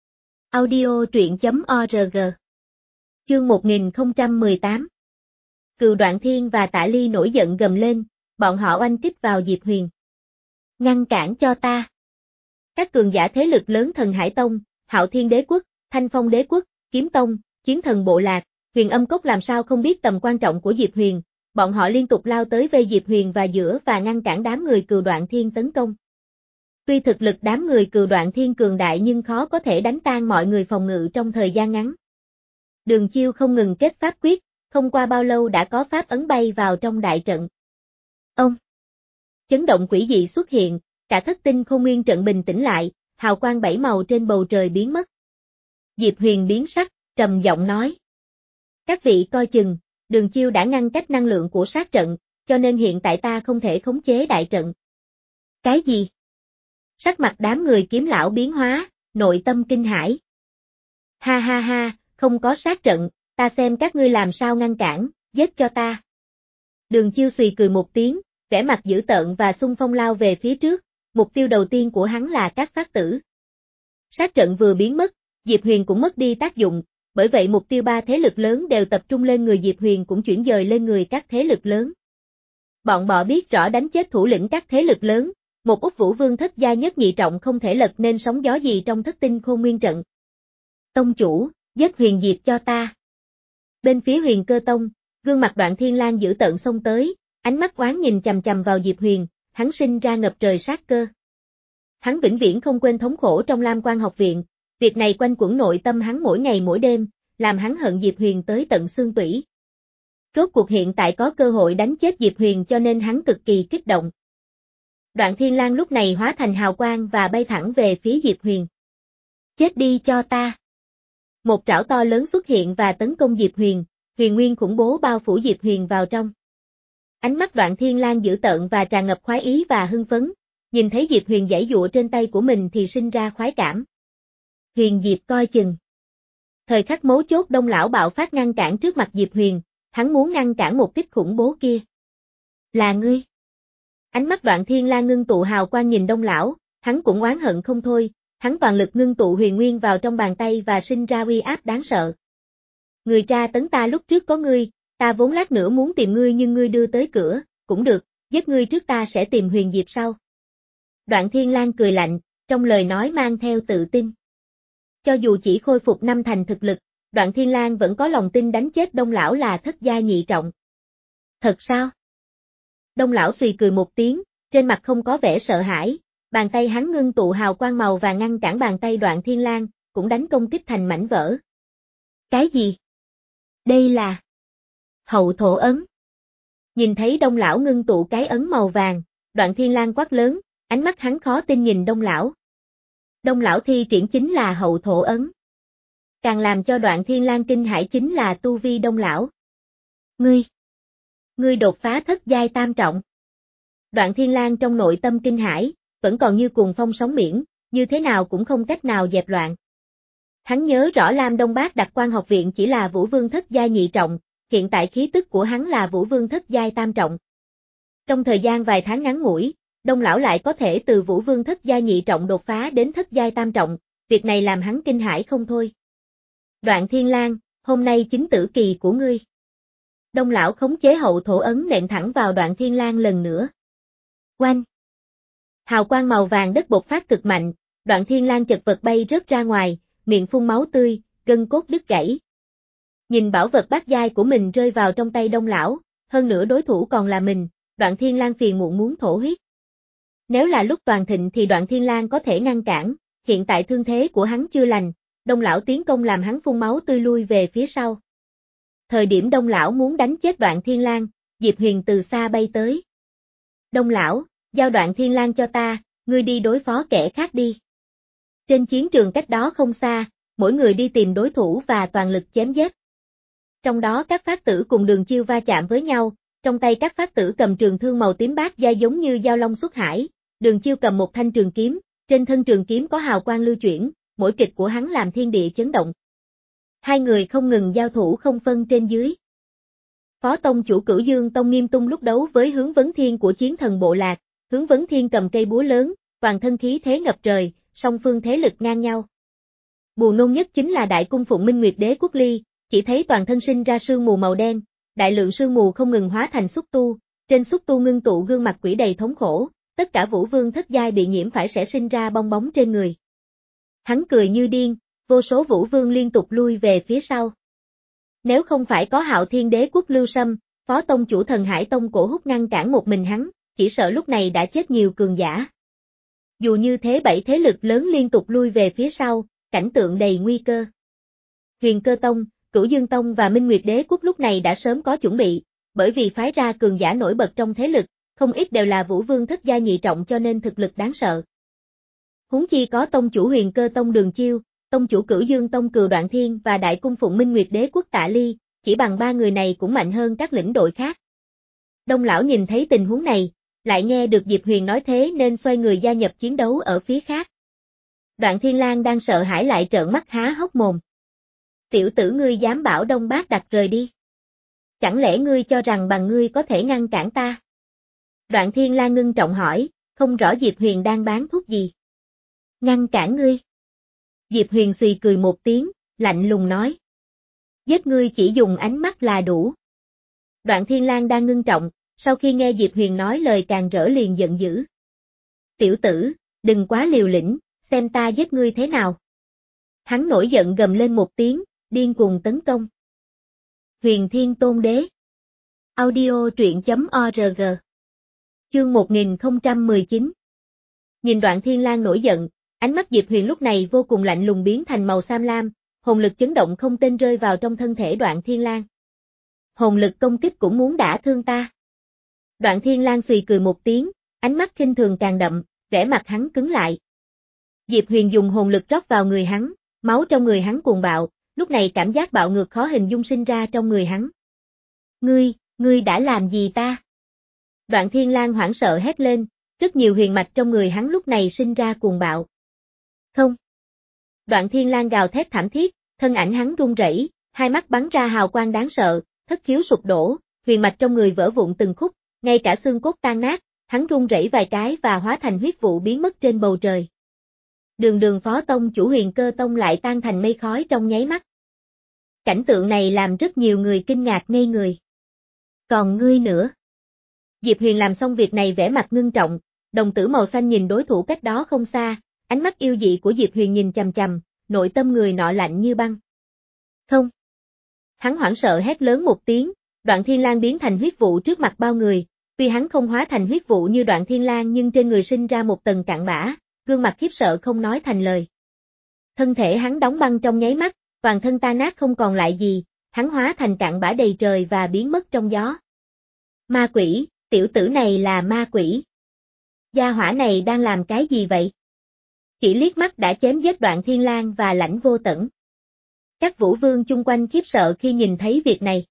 Audio truyện chấm org. Chương một nghìn không trăm mười tám. Cừu Đoạn Thiên và Tạ Ly nổi giận gầm lên, bọn họ oanh kích vào Diệp Huyền. Ngăn cản cho ta. Các cường giả thế lực lớn Thần Hải Tông, Hạo Thiên Đế Quốc, Thanh Phong Đế Quốc, Kiếm Tông, Chiến Thần Bộ Lạc, Huyền Âm Cốc làm sao không biết tầm quan trọng của Diệp Huyền, bọn họ liên tục lao tới vây Diệp Huyền và giữa và ngăn cản đám người Cừu Đoạn Thiên tấn công. Tuy thực lực đám người Cừu Đoạn Thiên cường đại nhưng khó có thể đánh tan mọi người phòng ngự trong thời gian ngắn. Đường Chiêu không ngừng kết pháp quyết, không qua bao lâu đã có pháp ấn bay vào trong đại trận. Ông! Chấn động quỷ dị xuất hiện, cả thất tinh khôn nguyên trận bình tĩnh lại, hào quang bảy màu trên bầu trời biến mất. Diệp Huyền biến sắc, trầm giọng nói. Các vị coi chừng, Đường Chiêu đã ngăn cách năng lượng của sát trận, cho nên hiện tại ta không thể khống chế đại trận. Cái gì? Sắc mặt đám người Kiếm lão biến hóa, nội tâm kinh hãi. Ha ha ha, không có sát trận, ta xem các ngươi làm sao ngăn cản, giết cho ta. Đường Chiêu xùy cười một tiếng, vẻ mặt dữ tợn và xung phong lao về phía trước, mục tiêu đầu tiên của hắn là các phát tử. Sát trận vừa biến mất, Diệp Huyền cũng mất đi tác dụng, bởi vậy mục tiêu ba thế lực lớn đều tập trung lên người Diệp Huyền cũng chuyển dời lên người các thế lực lớn. Bọn bọ biết rõ đánh chết thủ lĩnh các thế lực lớn, một Úc Vũ Vương thất gia nhất nhị trọng không thể lật nên sóng gió gì trong thất tinh khôn nguyên trận. Tông chủ, giết Huyền Diệp cho ta. Bên phía Huyền Cơ Tông, gương mặt Đoạn Thiên Lang dữ tợn xông tới, ánh mắt oán nhìn chằm chằm vào Diệp Huyền, hắn sinh ra ngập trời sát cơ. Hắn vĩnh viễn không quên thống khổ trong Lam Quan học viện, việc này quanh quẩn nội tâm hắn mỗi ngày mỗi đêm, làm hắn hận Diệp Huyền tới tận xương tủy. Rốt cuộc hiện tại có cơ hội đánh chết Diệp Huyền cho nên hắn cực kỳ kích động. Đoạn Thiên Lang lúc này hóa thành hào quang và bay thẳng về phía Diệp Huyền. Chết đi cho ta. Một trảo to lớn xuất hiện và tấn công Diệp Huyền, huyền nguyên khủng bố bao phủ Diệp Huyền vào trong. Ánh mắt Đoạn Thiên Lang dữ tợn và tràn ngập khoái ý và hưng phấn, nhìn thấy Diệp Huyền giãy giụa trên tay của mình thì sinh ra khoái cảm. Huyền Diệp coi chừng. Thời khắc mấu chốt Đông lão bạo phát ngăn cản trước mặt Diệp Huyền, hắn muốn ngăn cản một kích khủng bố kia. Là ngươi. Ánh mắt Đoạn Thiên Lang ngưng tụ hào quang nhìn Đông lão, hắn cũng oán hận không thôi, hắn toàn lực ngưng tụ huyền nguyên vào trong bàn tay và sinh ra uy áp đáng sợ. Người tra tấn ta lúc trước có ngươi, ta vốn lát nữa muốn tìm ngươi nhưng ngươi đưa tới cửa, cũng được, giết ngươi trước ta sẽ tìm Huyền Diệp sau. Đoạn Thiên Lang cười lạnh, trong lời nói mang theo tự tin. Cho dù chỉ khôi phục năm thành thực lực, Đoạn Thiên Lang vẫn có lòng tin đánh chết Đông lão là thất gia nhị trọng. Thật sao? Đông lão suy cười một tiếng, trên mặt không có vẻ sợ hãi, bàn tay hắn ngưng tụ hào quang màu và ngăn cản bàn tay Đoạn Thiên Lang, cũng đánh công kích thành mảnh vỡ. Cái gì? Đây là hậu thổ ấn. Nhìn thấy Đông lão ngưng tụ cái ấn màu vàng, Đoạn Thiên Lang quát lớn, ánh mắt hắn khó tin nhìn Đông lão. Đông lão thi triển chính là hậu thổ ấn. Càng làm cho Đoạn Thiên Lang kinh hãi chính là tu vi Đông lão. Ngươi, ngươi đột phá thất giai tam trọng. Đoạn Thiên Lang trong nội tâm kinh hãi, vẫn còn như cuồng phong sóng biển, như thế nào cũng không cách nào dẹp loạn. Hắn nhớ rõ Lam Đông Bác Đặc Quan học viện chỉ là Vũ Vương thất giai nhị trọng, hiện tại khí tức của hắn là Vũ Vương thất giai tam trọng. Trong thời gian vài tháng ngắn ngủi, Đông lão lại có thể từ Vũ Vương thất giai nhị trọng đột phá đến thất giai tam trọng, việc này làm hắn kinh hãi không thôi. Đoạn Thiên Lang, hôm nay chính tử kỳ của ngươi. Đông lão khống chế hậu thổ ấn nện thẳng vào Đoạn Thiên Lang lần nữa. Oanh! Hào quang màu vàng đất bộc phát cực mạnh, Đoạn Thiên Lang chật vật bay rớt ra ngoài, miệng phun máu tươi, gân cốt đứt gãy. Nhìn bảo vật bát giai của mình rơi vào trong tay Đông lão, hơn nữa đối thủ còn là mình, Đoạn Thiên Lang phiền muộn muốn thổ huyết. Nếu là lúc toàn thịnh thì Đoạn Thiên Lang có thể ngăn cản, hiện tại thương thế của hắn chưa lành, Đông lão tiến công làm hắn phun máu tươi lui về phía sau. Thời điểm Đông lão muốn đánh chết Đoạn Thiên Lang, Diệp Huyền từ xa bay tới. Đông lão, giao Đoạn Thiên Lang cho ta, ngươi đi đối phó kẻ khác đi. Trên chiến trường cách đó không xa, mỗi người đi tìm đối thủ và toàn lực chém giết. Trong đó các phát tử cùng Đường Chiêu va chạm với nhau, trong tay các phát tử cầm trường thương màu tím bát da giống như dao long xuất hải, Đường Chiêu cầm một thanh trường kiếm, trên thân trường kiếm có hào quang lưu chuyển, mỗi kịch của hắn làm thiên địa chấn động. Hai người không ngừng giao thủ không phân trên dưới. Phó tông chủ Cửu Dương Tông Nghiêm Tung lúc đấu với Hướng Vấn Thiên của Chiến Thần Bộ Lạc, Hướng Vấn Thiên cầm cây búa lớn, toàn thân khí thế ngập trời, song phương thế lực ngang nhau. Buồn nôn nhất chính là Đại Cung Phụng Minh Nguyệt Đế Quốc Ly, chỉ thấy toàn thân sinh ra sương mù màu đen, đại lượng sương mù không ngừng hóa thành xúc tu, trên xúc tu ngưng tụ gương mặt quỷ đầy thống khổ, tất cả vũ vương thất giai bị nhiễm phải sẽ sinh ra bong bóng trên người. Hắn cười như điên, vô số vũ vương liên tục lui về phía sau. Nếu không phải có Hạo Thiên Đế Quốc Lưu Sâm, Phó tông chủ Thần Hải Tông Cổ Húc ngăn cản một mình hắn, chỉ sợ lúc này đã chết nhiều cường giả. Dù như thế bảy thế lực lớn liên tục lui về phía sau, cảnh tượng đầy nguy cơ. Huyền Cơ Tông, Cửu Dương Tông và Minh Nguyệt Đế Quốc lúc này đã sớm có chuẩn bị, bởi vì phái ra cường giả nổi bật trong thế lực, không ít đều là vũ vương thất gia nhị trọng cho nên thực lực đáng sợ. Huống chi có tông chủ Huyền Cơ Tông Đường Chiêu, tông chủ Cửu Dương Tông Cừu Đoạn Thiên và Đại Cung Phụng Minh Nguyệt Đế Quốc Tạ Ly, chỉ bằng ba người này cũng mạnh hơn các lĩnh đội khác. Đông lão nhìn thấy tình huống này, lại nghe được Diệp Huyền nói thế nên xoay người gia nhập chiến đấu ở phía khác. Đoạn Thiên Lang đang sợ hãi lại trợn mắt há hốc mồm. Tiểu tử ngươi dám bảo Đông Bác Đặc rời đi? Chẳng lẽ ngươi cho rằng bằng ngươi có thể ngăn cản ta? Đoạn Thiên Lang ngưng trọng hỏi, không rõ Diệp Huyền đang bán thuốc gì. Ngăn cản ngươi? Diệp Huyền xùy cười một tiếng, lạnh lùng nói. Giết ngươi chỉ dùng ánh mắt là đủ. Đoạn Thiên Lang đang ngưng trọng, sau khi nghe Diệp Huyền nói lời càng rỡ liền giận dữ. Tiểu tử, đừng quá liều lĩnh, xem ta giết ngươi thế nào. Hắn nổi giận gầm lên một tiếng, điên cuồng tấn công. Huyền Thiên Tôn Đế. Audio truyện chấm org. Chương một nghìn không trăm mười chín. Nhìn Đoạn Thiên Lang nổi giận, ánh mắt Diệp Huyền lúc này vô cùng lạnh lùng biến thành màu xám lam, hồn lực chấn động không tên rơi vào trong thân thể Đoạn Thiên Lang. Hồn lực công kích cũng muốn đả thương ta. Đoạn Thiên Lang xùy cười một tiếng, ánh mắt khinh thường càng đậm, vẻ mặt hắn cứng lại. Diệp Huyền dùng hồn lực rót vào người hắn, máu trong người hắn cuồng bạo, lúc này cảm giác bạo ngược khó hình dung sinh ra trong người hắn. Ngươi, ngươi đã làm gì ta? Đoạn Thiên Lang hoảng sợ hét lên, rất nhiều huyền mạch trong người hắn lúc này sinh ra cuồng bạo. Không. Đoạn Thiên Lang gào thét thảm thiết, thân ảnh hắn run rẩy, hai mắt bắn ra hào quang đáng sợ, thất khiếu sụp đổ, huyền mạch trong người vỡ vụn từng khúc, ngay cả xương cốt tan nát, hắn run rẩy vài cái và hóa thành huyết vụ biến mất trên bầu trời. Đường đường Phó tông chủ Huyền Cơ Tông lại tan thành mây khói trong nháy mắt. Cảnh tượng này làm rất nhiều người kinh ngạc ngây người. Còn ngươi nữa. Diệp Huyền làm xong việc này vẻ mặt ngưng trọng, đồng tử màu xanh nhìn đối thủ cách đó không xa, ánh mắt yêu dị của Diệp Huyền nhìn chằm chằm, nội tâm người nọ lạnh như băng. Không. Hắn hoảng sợ hét lớn một tiếng, Đoạn Thiên Lang biến thành huyết vụ trước mặt bao người, tuy hắn không hóa thành huyết vụ như Đoạn Thiên Lang nhưng trên người sinh ra một tầng cặn bã, gương mặt khiếp sợ không nói thành lời. Thân thể hắn đóng băng trong nháy mắt, toàn thân tan nát không còn lại gì, hắn hóa thành cặn bã đầy trời và biến mất trong gió. Ma quỷ, tiểu tử này là ma quỷ. Gia hỏa này đang làm cái gì vậy? Chỉ liếc mắt đã chém giết Đoạn Thiên Lang và Lãnh Vô Tẩn. Các vũ vương chung quanh khiếp sợ khi nhìn thấy việc này.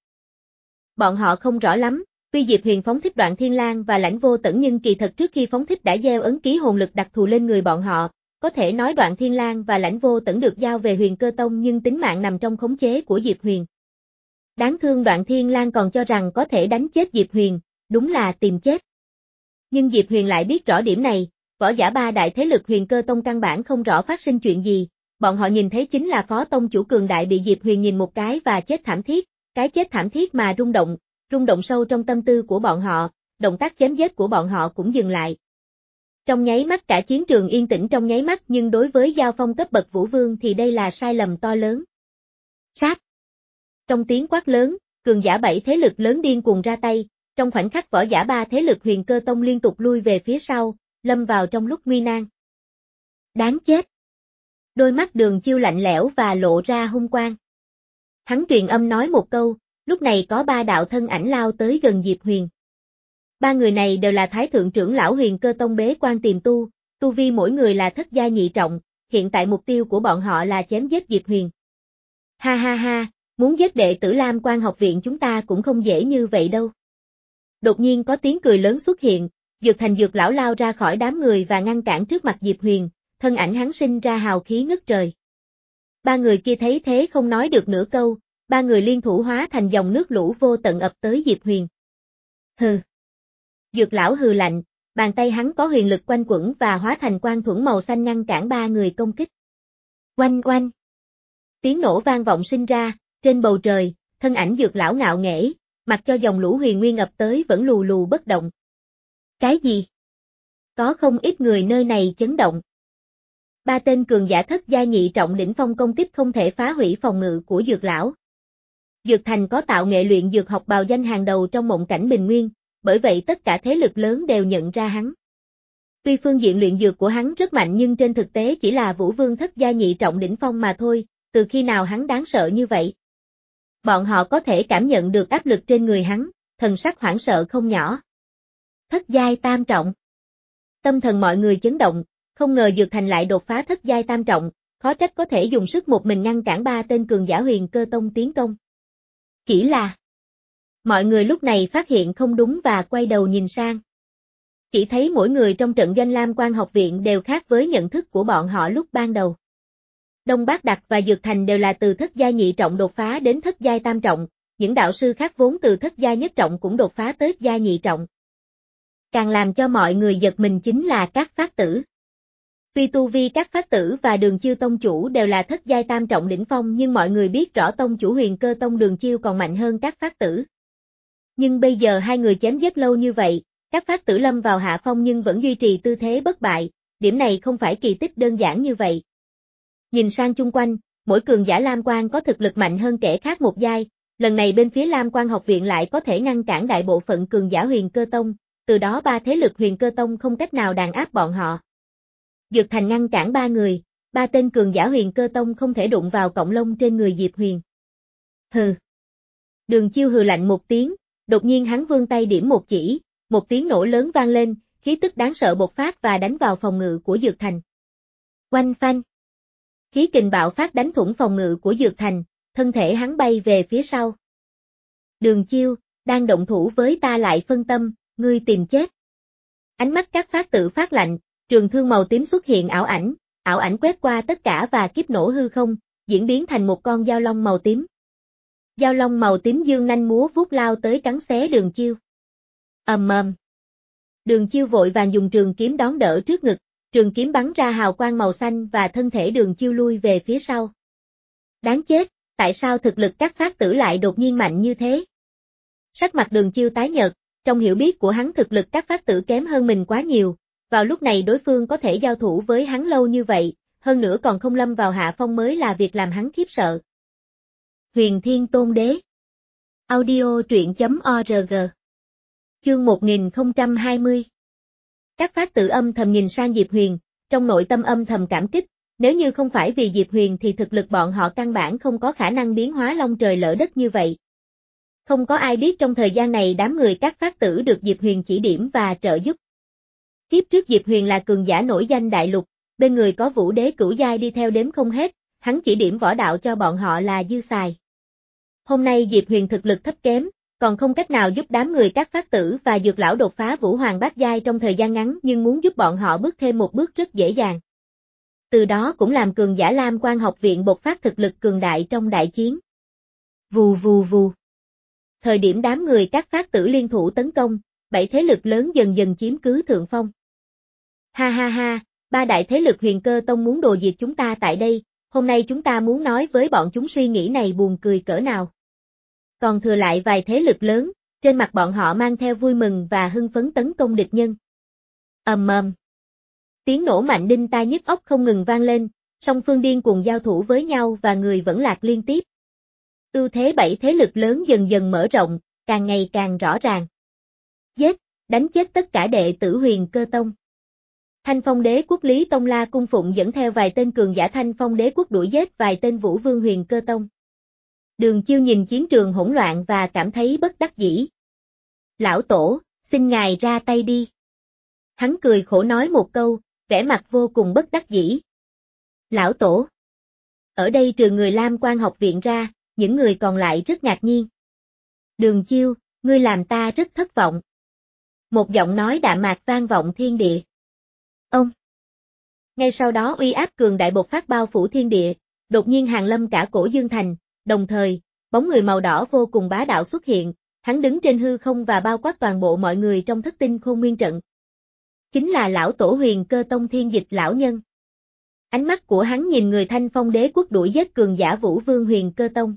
Bọn họ không rõ lắm, tuy Diệp Huyền phóng thích Đoạn Thiên Lang và Lãnh Vô Tẩn nhưng kỳ thật trước khi phóng thích đã gieo ấn ký hồn lực đặc thù lên người bọn họ, có thể nói Đoạn Thiên Lang và Lãnh Vô Tẩn được giao về Huyền Cơ Tông nhưng tính mạng nằm trong khống chế của Diệp Huyền. Đáng thương Đoạn Thiên Lang còn cho rằng có thể đánh chết Diệp Huyền, đúng là tìm chết. Nhưng Diệp Huyền lại biết rõ điểm này, võ giả ba đại thế lực Huyền Cơ Tông căn bản không rõ phát sinh chuyện gì, bọn họ nhìn thấy chính là Phó tông chủ cường đại bị Diệp Huyền nhìn một cái và chết thảm thiết, cái chết thảm thiết mà rung động, rung động sâu trong tâm tư của bọn họ, động tác chém giết của bọn họ cũng dừng lại. Trong nháy mắt cả chiến trường yên tĩnh trong nháy mắt nhưng đối với giao phong cấp bậc vũ vương thì đây là sai lầm to lớn. Sát! Trong tiếng quát lớn, cường giả bảy thế lực lớn điên cuồng ra tay, trong khoảnh khắc võ giả ba thế lực Huyền Cơ Tông liên tục lui về phía sau, lâm vào trong lúc nguy nan. Đáng chết! Đôi mắt Đường Chiêu lạnh lẽo và lộ ra hung quang. Hắn truyền âm nói một câu, lúc này có ba đạo thân ảnh lao tới gần Diệp Huyền. Ba người này đều là Thái Thượng trưởng lão Huyền Cơ Tông bế quan tìm tu, tu vi mỗi người là thất giai nhị trọng, hiện tại mục tiêu của bọn họ là chém giết Diệp Huyền. Ha ha ha, muốn giết đệ tử Lam Quan học viện chúng ta cũng không dễ như vậy đâu. Đột nhiên có tiếng cười lớn xuất hiện, Dược Thành Dược lão lao ra khỏi đám người và ngăn cản trước mặt Diệp Huyền, thân ảnh hắn sinh ra hào khí ngất trời. Ba người kia thấy thế không nói được nửa câu, ba người liên thủ hóa thành dòng nước lũ vô tận ập tới Diệp Huyền. Hừ. Dược lão hừ lạnh, bàn tay hắn có huyền lực quanh quẩn và hóa thành quang thuẫn màu xanh ngăn cản ba người công kích. Oanh oanh. Tiếng nổ vang vọng sinh ra, trên bầu trời, thân ảnh Dược lão ngạo nghễ, mặc cho dòng lũ huyền nguyên ập tới vẫn lù lù bất động. Cái gì? Có không ít người nơi này chấn động. Ba tên cường giả thất giai nhị trọng đỉnh phong công kích không thể phá hủy phòng ngự của Dược lão. Dược Thành có tạo nghệ luyện dược học bào danh hàng đầu trong mộng cảnh bình nguyên, bởi vậy tất cả thế lực lớn đều nhận ra hắn. Tuy phương diện luyện dược của hắn rất mạnh nhưng trên thực tế chỉ là Vũ Vương thất giai nhị trọng đỉnh phong mà thôi, từ khi nào hắn đáng sợ như vậy? Bọn họ có thể cảm nhận được áp lực trên người hắn, thần sắc hoảng sợ không nhỏ. Thất giai tam trọng. Tâm thần mọi người chấn động, không ngờ Dược Thành lại đột phá thất giai tam trọng, khó trách có thể dùng sức một mình ngăn cản ba tên cường giả Huyền Cơ Tông tiến công. Chỉ là mọi người lúc này phát hiện không đúng và quay đầu nhìn sang. Chỉ thấy mỗi người trong trận doanh Lam Quan học viện đều khác với nhận thức của bọn họ lúc ban đầu. Đông Bác Đặc và Dược Thành đều là từ thất giai nhị trọng đột phá đến thất giai tam trọng, những đạo sư khác vốn từ thất giai nhất trọng cũng đột phá tới giai nhị trọng. Càng làm cho mọi người giật mình chính là các phát tử. Tuy tu vi các phát tử và Đường Chiêu tông chủ đều là thất giai tam trọng đỉnh phong nhưng mọi người biết rõ tông chủ Huyền Cơ Tông Đường Chiêu còn mạnh hơn các phát tử. Nhưng bây giờ hai người chém giết lâu như vậy, các phát tử lâm vào hạ phong nhưng vẫn duy trì tư thế bất bại, điểm này không phải kỳ tích đơn giản như vậy. Nhìn sang chung quanh, mỗi cường giả Lam Quan có thực lực mạnh hơn kẻ khác một giai, lần này bên phía Lam Quan học viện lại có thể ngăn cản đại bộ phận cường giả Huyền Cơ Tông, từ đó ba thế lực Huyền Cơ Tông không cách nào đàn áp bọn họ. Dược Thành ngăn cản ba người, ba tên cường giả Huyền Cơ Tông không thể đụng vào cọng lông trên người Diệp Huyền. Hừ. Đường Chiêu hừ lạnh một tiếng, đột nhiên hắn vươn tay điểm một chỉ, một tiếng nổ lớn vang lên, khí tức đáng sợ bộc phát và đánh vào phòng ngự của Dược Thành. Oanh phanh. Khí kình bạo phát đánh thủng phòng ngự của Dược Thành, thân thể hắn bay về phía sau. Đường Chiêu, đang động thủ với ta lại phân tâm, ngươi tìm chết. Ánh mắt các phát tự phát lạnh, trường thương màu tím xuất hiện ảo ảnh, ảo ảnh quét qua tất cả và kiếp nổ hư không, diễn biến thành một con dao long màu tím. Dao long màu tím dương nanh múa vuốt lao tới cắn xé Đường Chiêu. Ầm ầm. Đường Chiêu vội vàng dùng trường kiếm đón đỡ trước ngực, trường kiếm bắn ra hào quang màu xanh và thân thể Đường Chiêu lui về phía sau. Đáng chết, tại sao thực lực các phát tử lại đột nhiên mạnh như thế? Sắc mặt Đường Chiêu tái nhợt, trong hiểu biết của hắn thực lực các phát tử kém hơn mình quá nhiều, vào lúc này đối phương có thể giao thủ với hắn lâu như vậy, hơn nữa còn không lâm vào hạ phong mới là việc làm hắn khiếp sợ. Huyền Thiên Tôn Đế. Audio truyện chấm org. Chương một nghìn không trăm hai mươi. Các phát tử âm thầm nhìn sang Diệp Huyền, trong nội tâm âm thầm cảm kích, nếu như không phải vì Diệp Huyền thì thực lực bọn họ căn bản không có khả năng biến hóa long trời lỡ đất như vậy. Không có ai biết trong thời gian này đám người các phát tử được Diệp Huyền chỉ điểm và trợ giúp. Kiếp trước Diệp Huyền là cường giả nổi danh đại lục, bên người có vũ đế cửu giai đi theo đếm không hết, hắn chỉ điểm võ đạo cho bọn họ là dư xài. Hôm nay Diệp Huyền thực lực thấp kém, còn không cách nào giúp đám người các phát tử và Dược lão đột phá vũ hoàng bát giai trong thời gian ngắn nhưng muốn giúp bọn họ bước thêm một bước rất dễ dàng. Từ đó cũng làm cường giả Lam Quan học viện bộc phát thực lực cường đại trong đại chiến. Vù vù vù. Thời điểm đám người các phát tử liên thủ tấn công, bảy thế lực lớn dần dần chiếm cứ thượng phong. Ha ha ha, ba đại thế lực Huyền Cơ Tông muốn đồ diệt chúng ta tại đây, hôm nay chúng ta muốn nói với bọn chúng suy nghĩ này buồn cười cỡ nào. Còn thừa lại vài thế lực lớn, trên mặt bọn họ mang theo vui mừng và hưng phấn tấn công địch nhân. Ầm ầm. Tiếng nổ mạnh đinh tai nhức óc không ngừng vang lên, song phương điên cuồng giao thủ với nhau và người vẫn lạc liên tiếp. Ưu thế bảy thế lực lớn dần dần mở rộng, càng ngày càng rõ ràng. Giết, đánh chết tất cả đệ tử Huyền Cơ Tông. Thanh Phong Đế quốc Lý Tông La cung phụng dẫn theo vài tên cường giả Thanh Phong Đế quốc đuổi giết vài tên Vũ Vương Huyền Cơ Tông. Đường Chiêu nhìn chiến trường hỗn loạn và cảm thấy bất đắc dĩ. Lão Tổ, xin ngài ra tay đi. Hắn cười khổ nói một câu, vẻ mặt vô cùng bất đắc dĩ. Lão Tổ. Ở đây trừ người Lam Quan học viện ra, những người còn lại rất ngạc nhiên. Đường Chiêu, ngươi làm ta rất thất vọng. Một giọng nói đạm mạc vang vọng thiên địa. Ông. Ngay sau đó uy áp cường đại bộc phát bao phủ thiên địa, đột nhiên hàng lâm cả Cổ Dương Thành, đồng thời, bóng người màu đỏ vô cùng bá đạo xuất hiện, hắn đứng trên hư không và bao quát toàn bộ mọi người trong Thất Tinh Khôn Nguyên trận. Chính là lão tổ Huyền Cơ Tông Thiên Dịch lão nhân. Ánh mắt của hắn nhìn người Thanh Phong Đế quốc đuổi giết cường giả Vũ Vương Huyền Cơ Tông.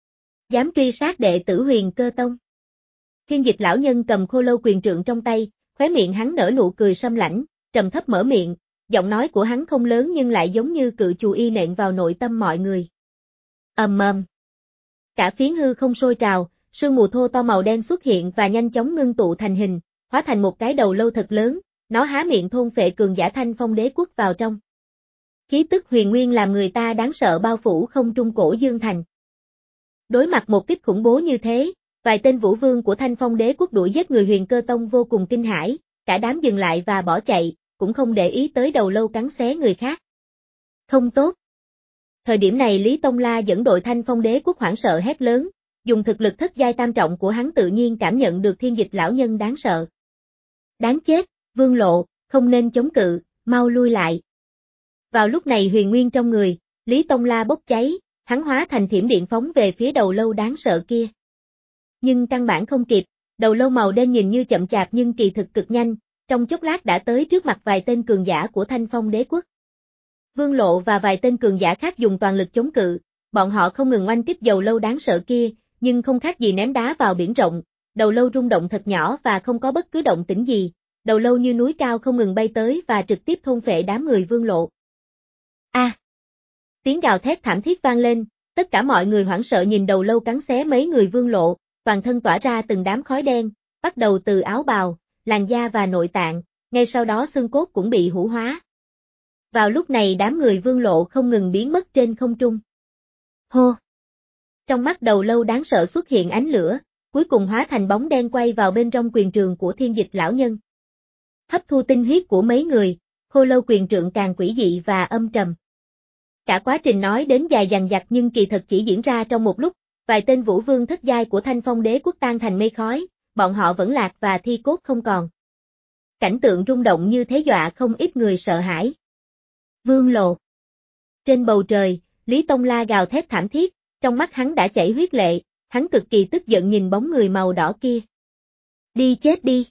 Dám truy sát đệ tử Huyền Cơ Tông. Thiên Dịch lão nhân cầm khô lâu quyền trượng trong tay, khóe miệng hắn nở nụ cười sâm lãnh, trầm thấp mở miệng, giọng nói của hắn không lớn nhưng lại giống như cự chù y nện vào nội tâm mọi người. Ầm ầm. Cả phiến hư không sôi trào, sương mù thô to màu đen xuất hiện và nhanh chóng ngưng tụ thành hình, hóa thành một cái đầu lâu thật lớn, nó há miệng thôn phệ cường giả Thanh Phong Đế quốc vào trong. Khí tức huyền nguyên làm người ta đáng sợ bao phủ không trung Cổ Dương Thành. Đối mặt một kích khủng bố như thế, vài tên vũ vương của Thanh Phong Đế quốc đuổi giết người Huyền Cơ Tông vô cùng kinh hãi, cả đám dừng lại và bỏ chạy, cũng không để ý tới đầu lâu cắn xé người khác. Không tốt. Thời điểm này Lý Tông La dẫn đội Thanh Phong Đế quốc hoảng sợ hét lớn, dùng thực lực thất giai tam trọng của hắn tự nhiên cảm nhận được Thiên Dịch lão nhân đáng sợ. Đáng chết, Vương Lộ, không nên chống cự, mau lui lại. Vào lúc này huyền nguyên trong người, Lý Tông La bốc cháy, hắn hóa thành thiểm điện phóng về phía đầu lâu đáng sợ kia. Nhưng căn bản không kịp, đầu lâu màu đen nhìn như chậm chạp nhưng kỳ thực cực nhanh, trong chốc lát đã tới trước mặt vài tên cường giả của Thanh Phong Đế quốc. Vương Lộ và vài tên cường giả khác dùng toàn lực chống cự, bọn họ không ngừng oanh kích đầu lâu đáng sợ kia, nhưng không khác gì ném đá vào biển rộng, đầu lâu rung động thật nhỏ và không có bất cứ động tĩnh gì, đầu lâu như núi cao không ngừng bay tới và trực tiếp thôn phệ đám người Vương Lộ. A! À, tiếng gào thét thảm thiết vang lên, tất cả mọi người hoảng sợ nhìn đầu lâu cắn xé mấy người Vương Lộ, toàn thân tỏa ra từng đám khói đen, bắt đầu từ áo bào, làn da và nội tạng, ngay sau đó xương cốt cũng bị hủ hóa. Vào lúc này đám người Vương Lộ không ngừng biến mất trên không trung. Hô! Trong mắt đầu lâu đáng sợ xuất hiện ánh lửa, cuối cùng hóa thành bóng đen quay vào bên trong quyền trường của Thiên Dịch lão nhân. Hấp thu tinh huyết của mấy người, khô lâu quyền trượng càng quỷ dị và âm trầm. Cả quá trình nói đến dài dằng dặc nhưng kỳ thật chỉ diễn ra trong một lúc, vài tên vũ vương thất giai của Thanh Phong Đế quốc tan thành mây khói, bọn họ vẫn lạc và thi cốt không còn. Cảnh tượng rung động như thế dọa không ít người sợ hãi. Vương Lộ. Trên bầu trời, Lý Tông La gào thét thảm thiết, trong mắt hắn đã chảy huyết lệ, hắn cực kỳ tức giận nhìn bóng người màu đỏ kia. Đi chết đi.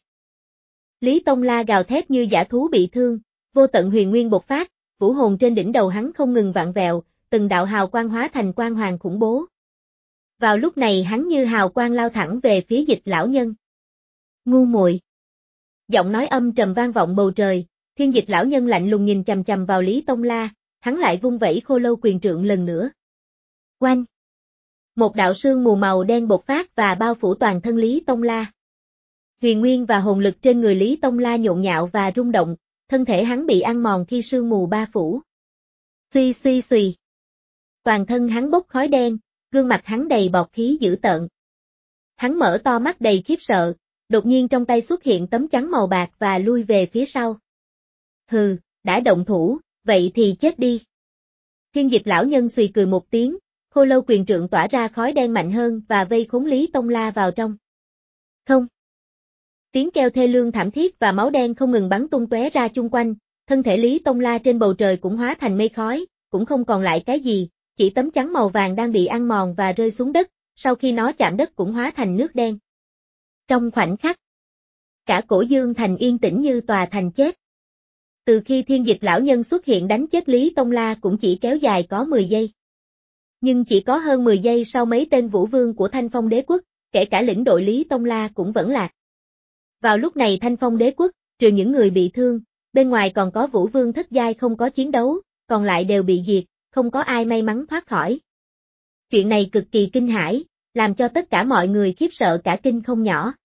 Lý Tông La gào thét như dã thú bị thương, vô tận huyền nguyên bộc phát, vũ hồn trên đỉnh đầu hắn không ngừng vặn vẹo, từng đạo hào quang hóa thành quang hoàng khủng bố. Vào lúc này hắn như hào quang lao thẳng về phía Dịch lão nhân. Ngu muội. Giọng nói âm trầm vang vọng bầu trời, Thiên Dịch lão nhân lạnh lùng nhìn chằm chằm vào Lý Tông La, hắn lại vung vẩy khô lâu quyền trượng lần nữa. Oanh! Một đạo sương mù màu đen bộc phát và bao phủ toàn thân Lý Tông La. Huyền nguyên và hồn lực trên người Lý Tông La nhộn nhạo và rung động, thân thể hắn bị ăn mòn khi sương mù ba phủ. Suy suy suy. Toàn thân hắn bốc khói đen, gương mặt hắn đầy bọt khí dữ tợn. Hắn mở to mắt đầy khiếp sợ, đột nhiên trong tay xuất hiện tấm chắn màu bạc và lui về phía sau. Hừ, đã động thủ, vậy thì chết đi. Thiên Dịch lão nhân suy cười một tiếng, khô lâu quyền trượng tỏa ra khói đen mạnh hơn và vây khốn Lý Tông La vào trong. Không. Tiếng kêu thê lương thảm thiết và máu đen không ngừng bắn tung tóe ra chung quanh, thân thể Lý Tông La trên bầu trời cũng hóa thành mây khói, cũng không còn lại cái gì, chỉ tấm chắn màu vàng đang bị ăn mòn và rơi xuống đất, sau khi nó chạm đất cũng hóa thành nước đen. Trong khoảnh khắc, cả Cổ Dương Thành yên tĩnh như tòa thành chết. Từ khi Thiên Dịch lão nhân xuất hiện đánh chết Lý Tông La cũng chỉ kéo dài có mười giây. Nhưng chỉ có hơn mười giây sau mấy tên vũ vương của Thanh Phong Đế quốc, kể cả lĩnh đội Lý Tông La cũng vẫn lạc. Vào lúc này Thanh Phong Đế quốc, trừ những người bị thương, bên ngoài còn có vũ vương thất giai không có chiến đấu, còn lại đều bị diệt, không có ai may mắn thoát khỏi. Chuyện này cực kỳ kinh hãi, làm cho tất cả mọi người khiếp sợ cả kinh không nhỏ.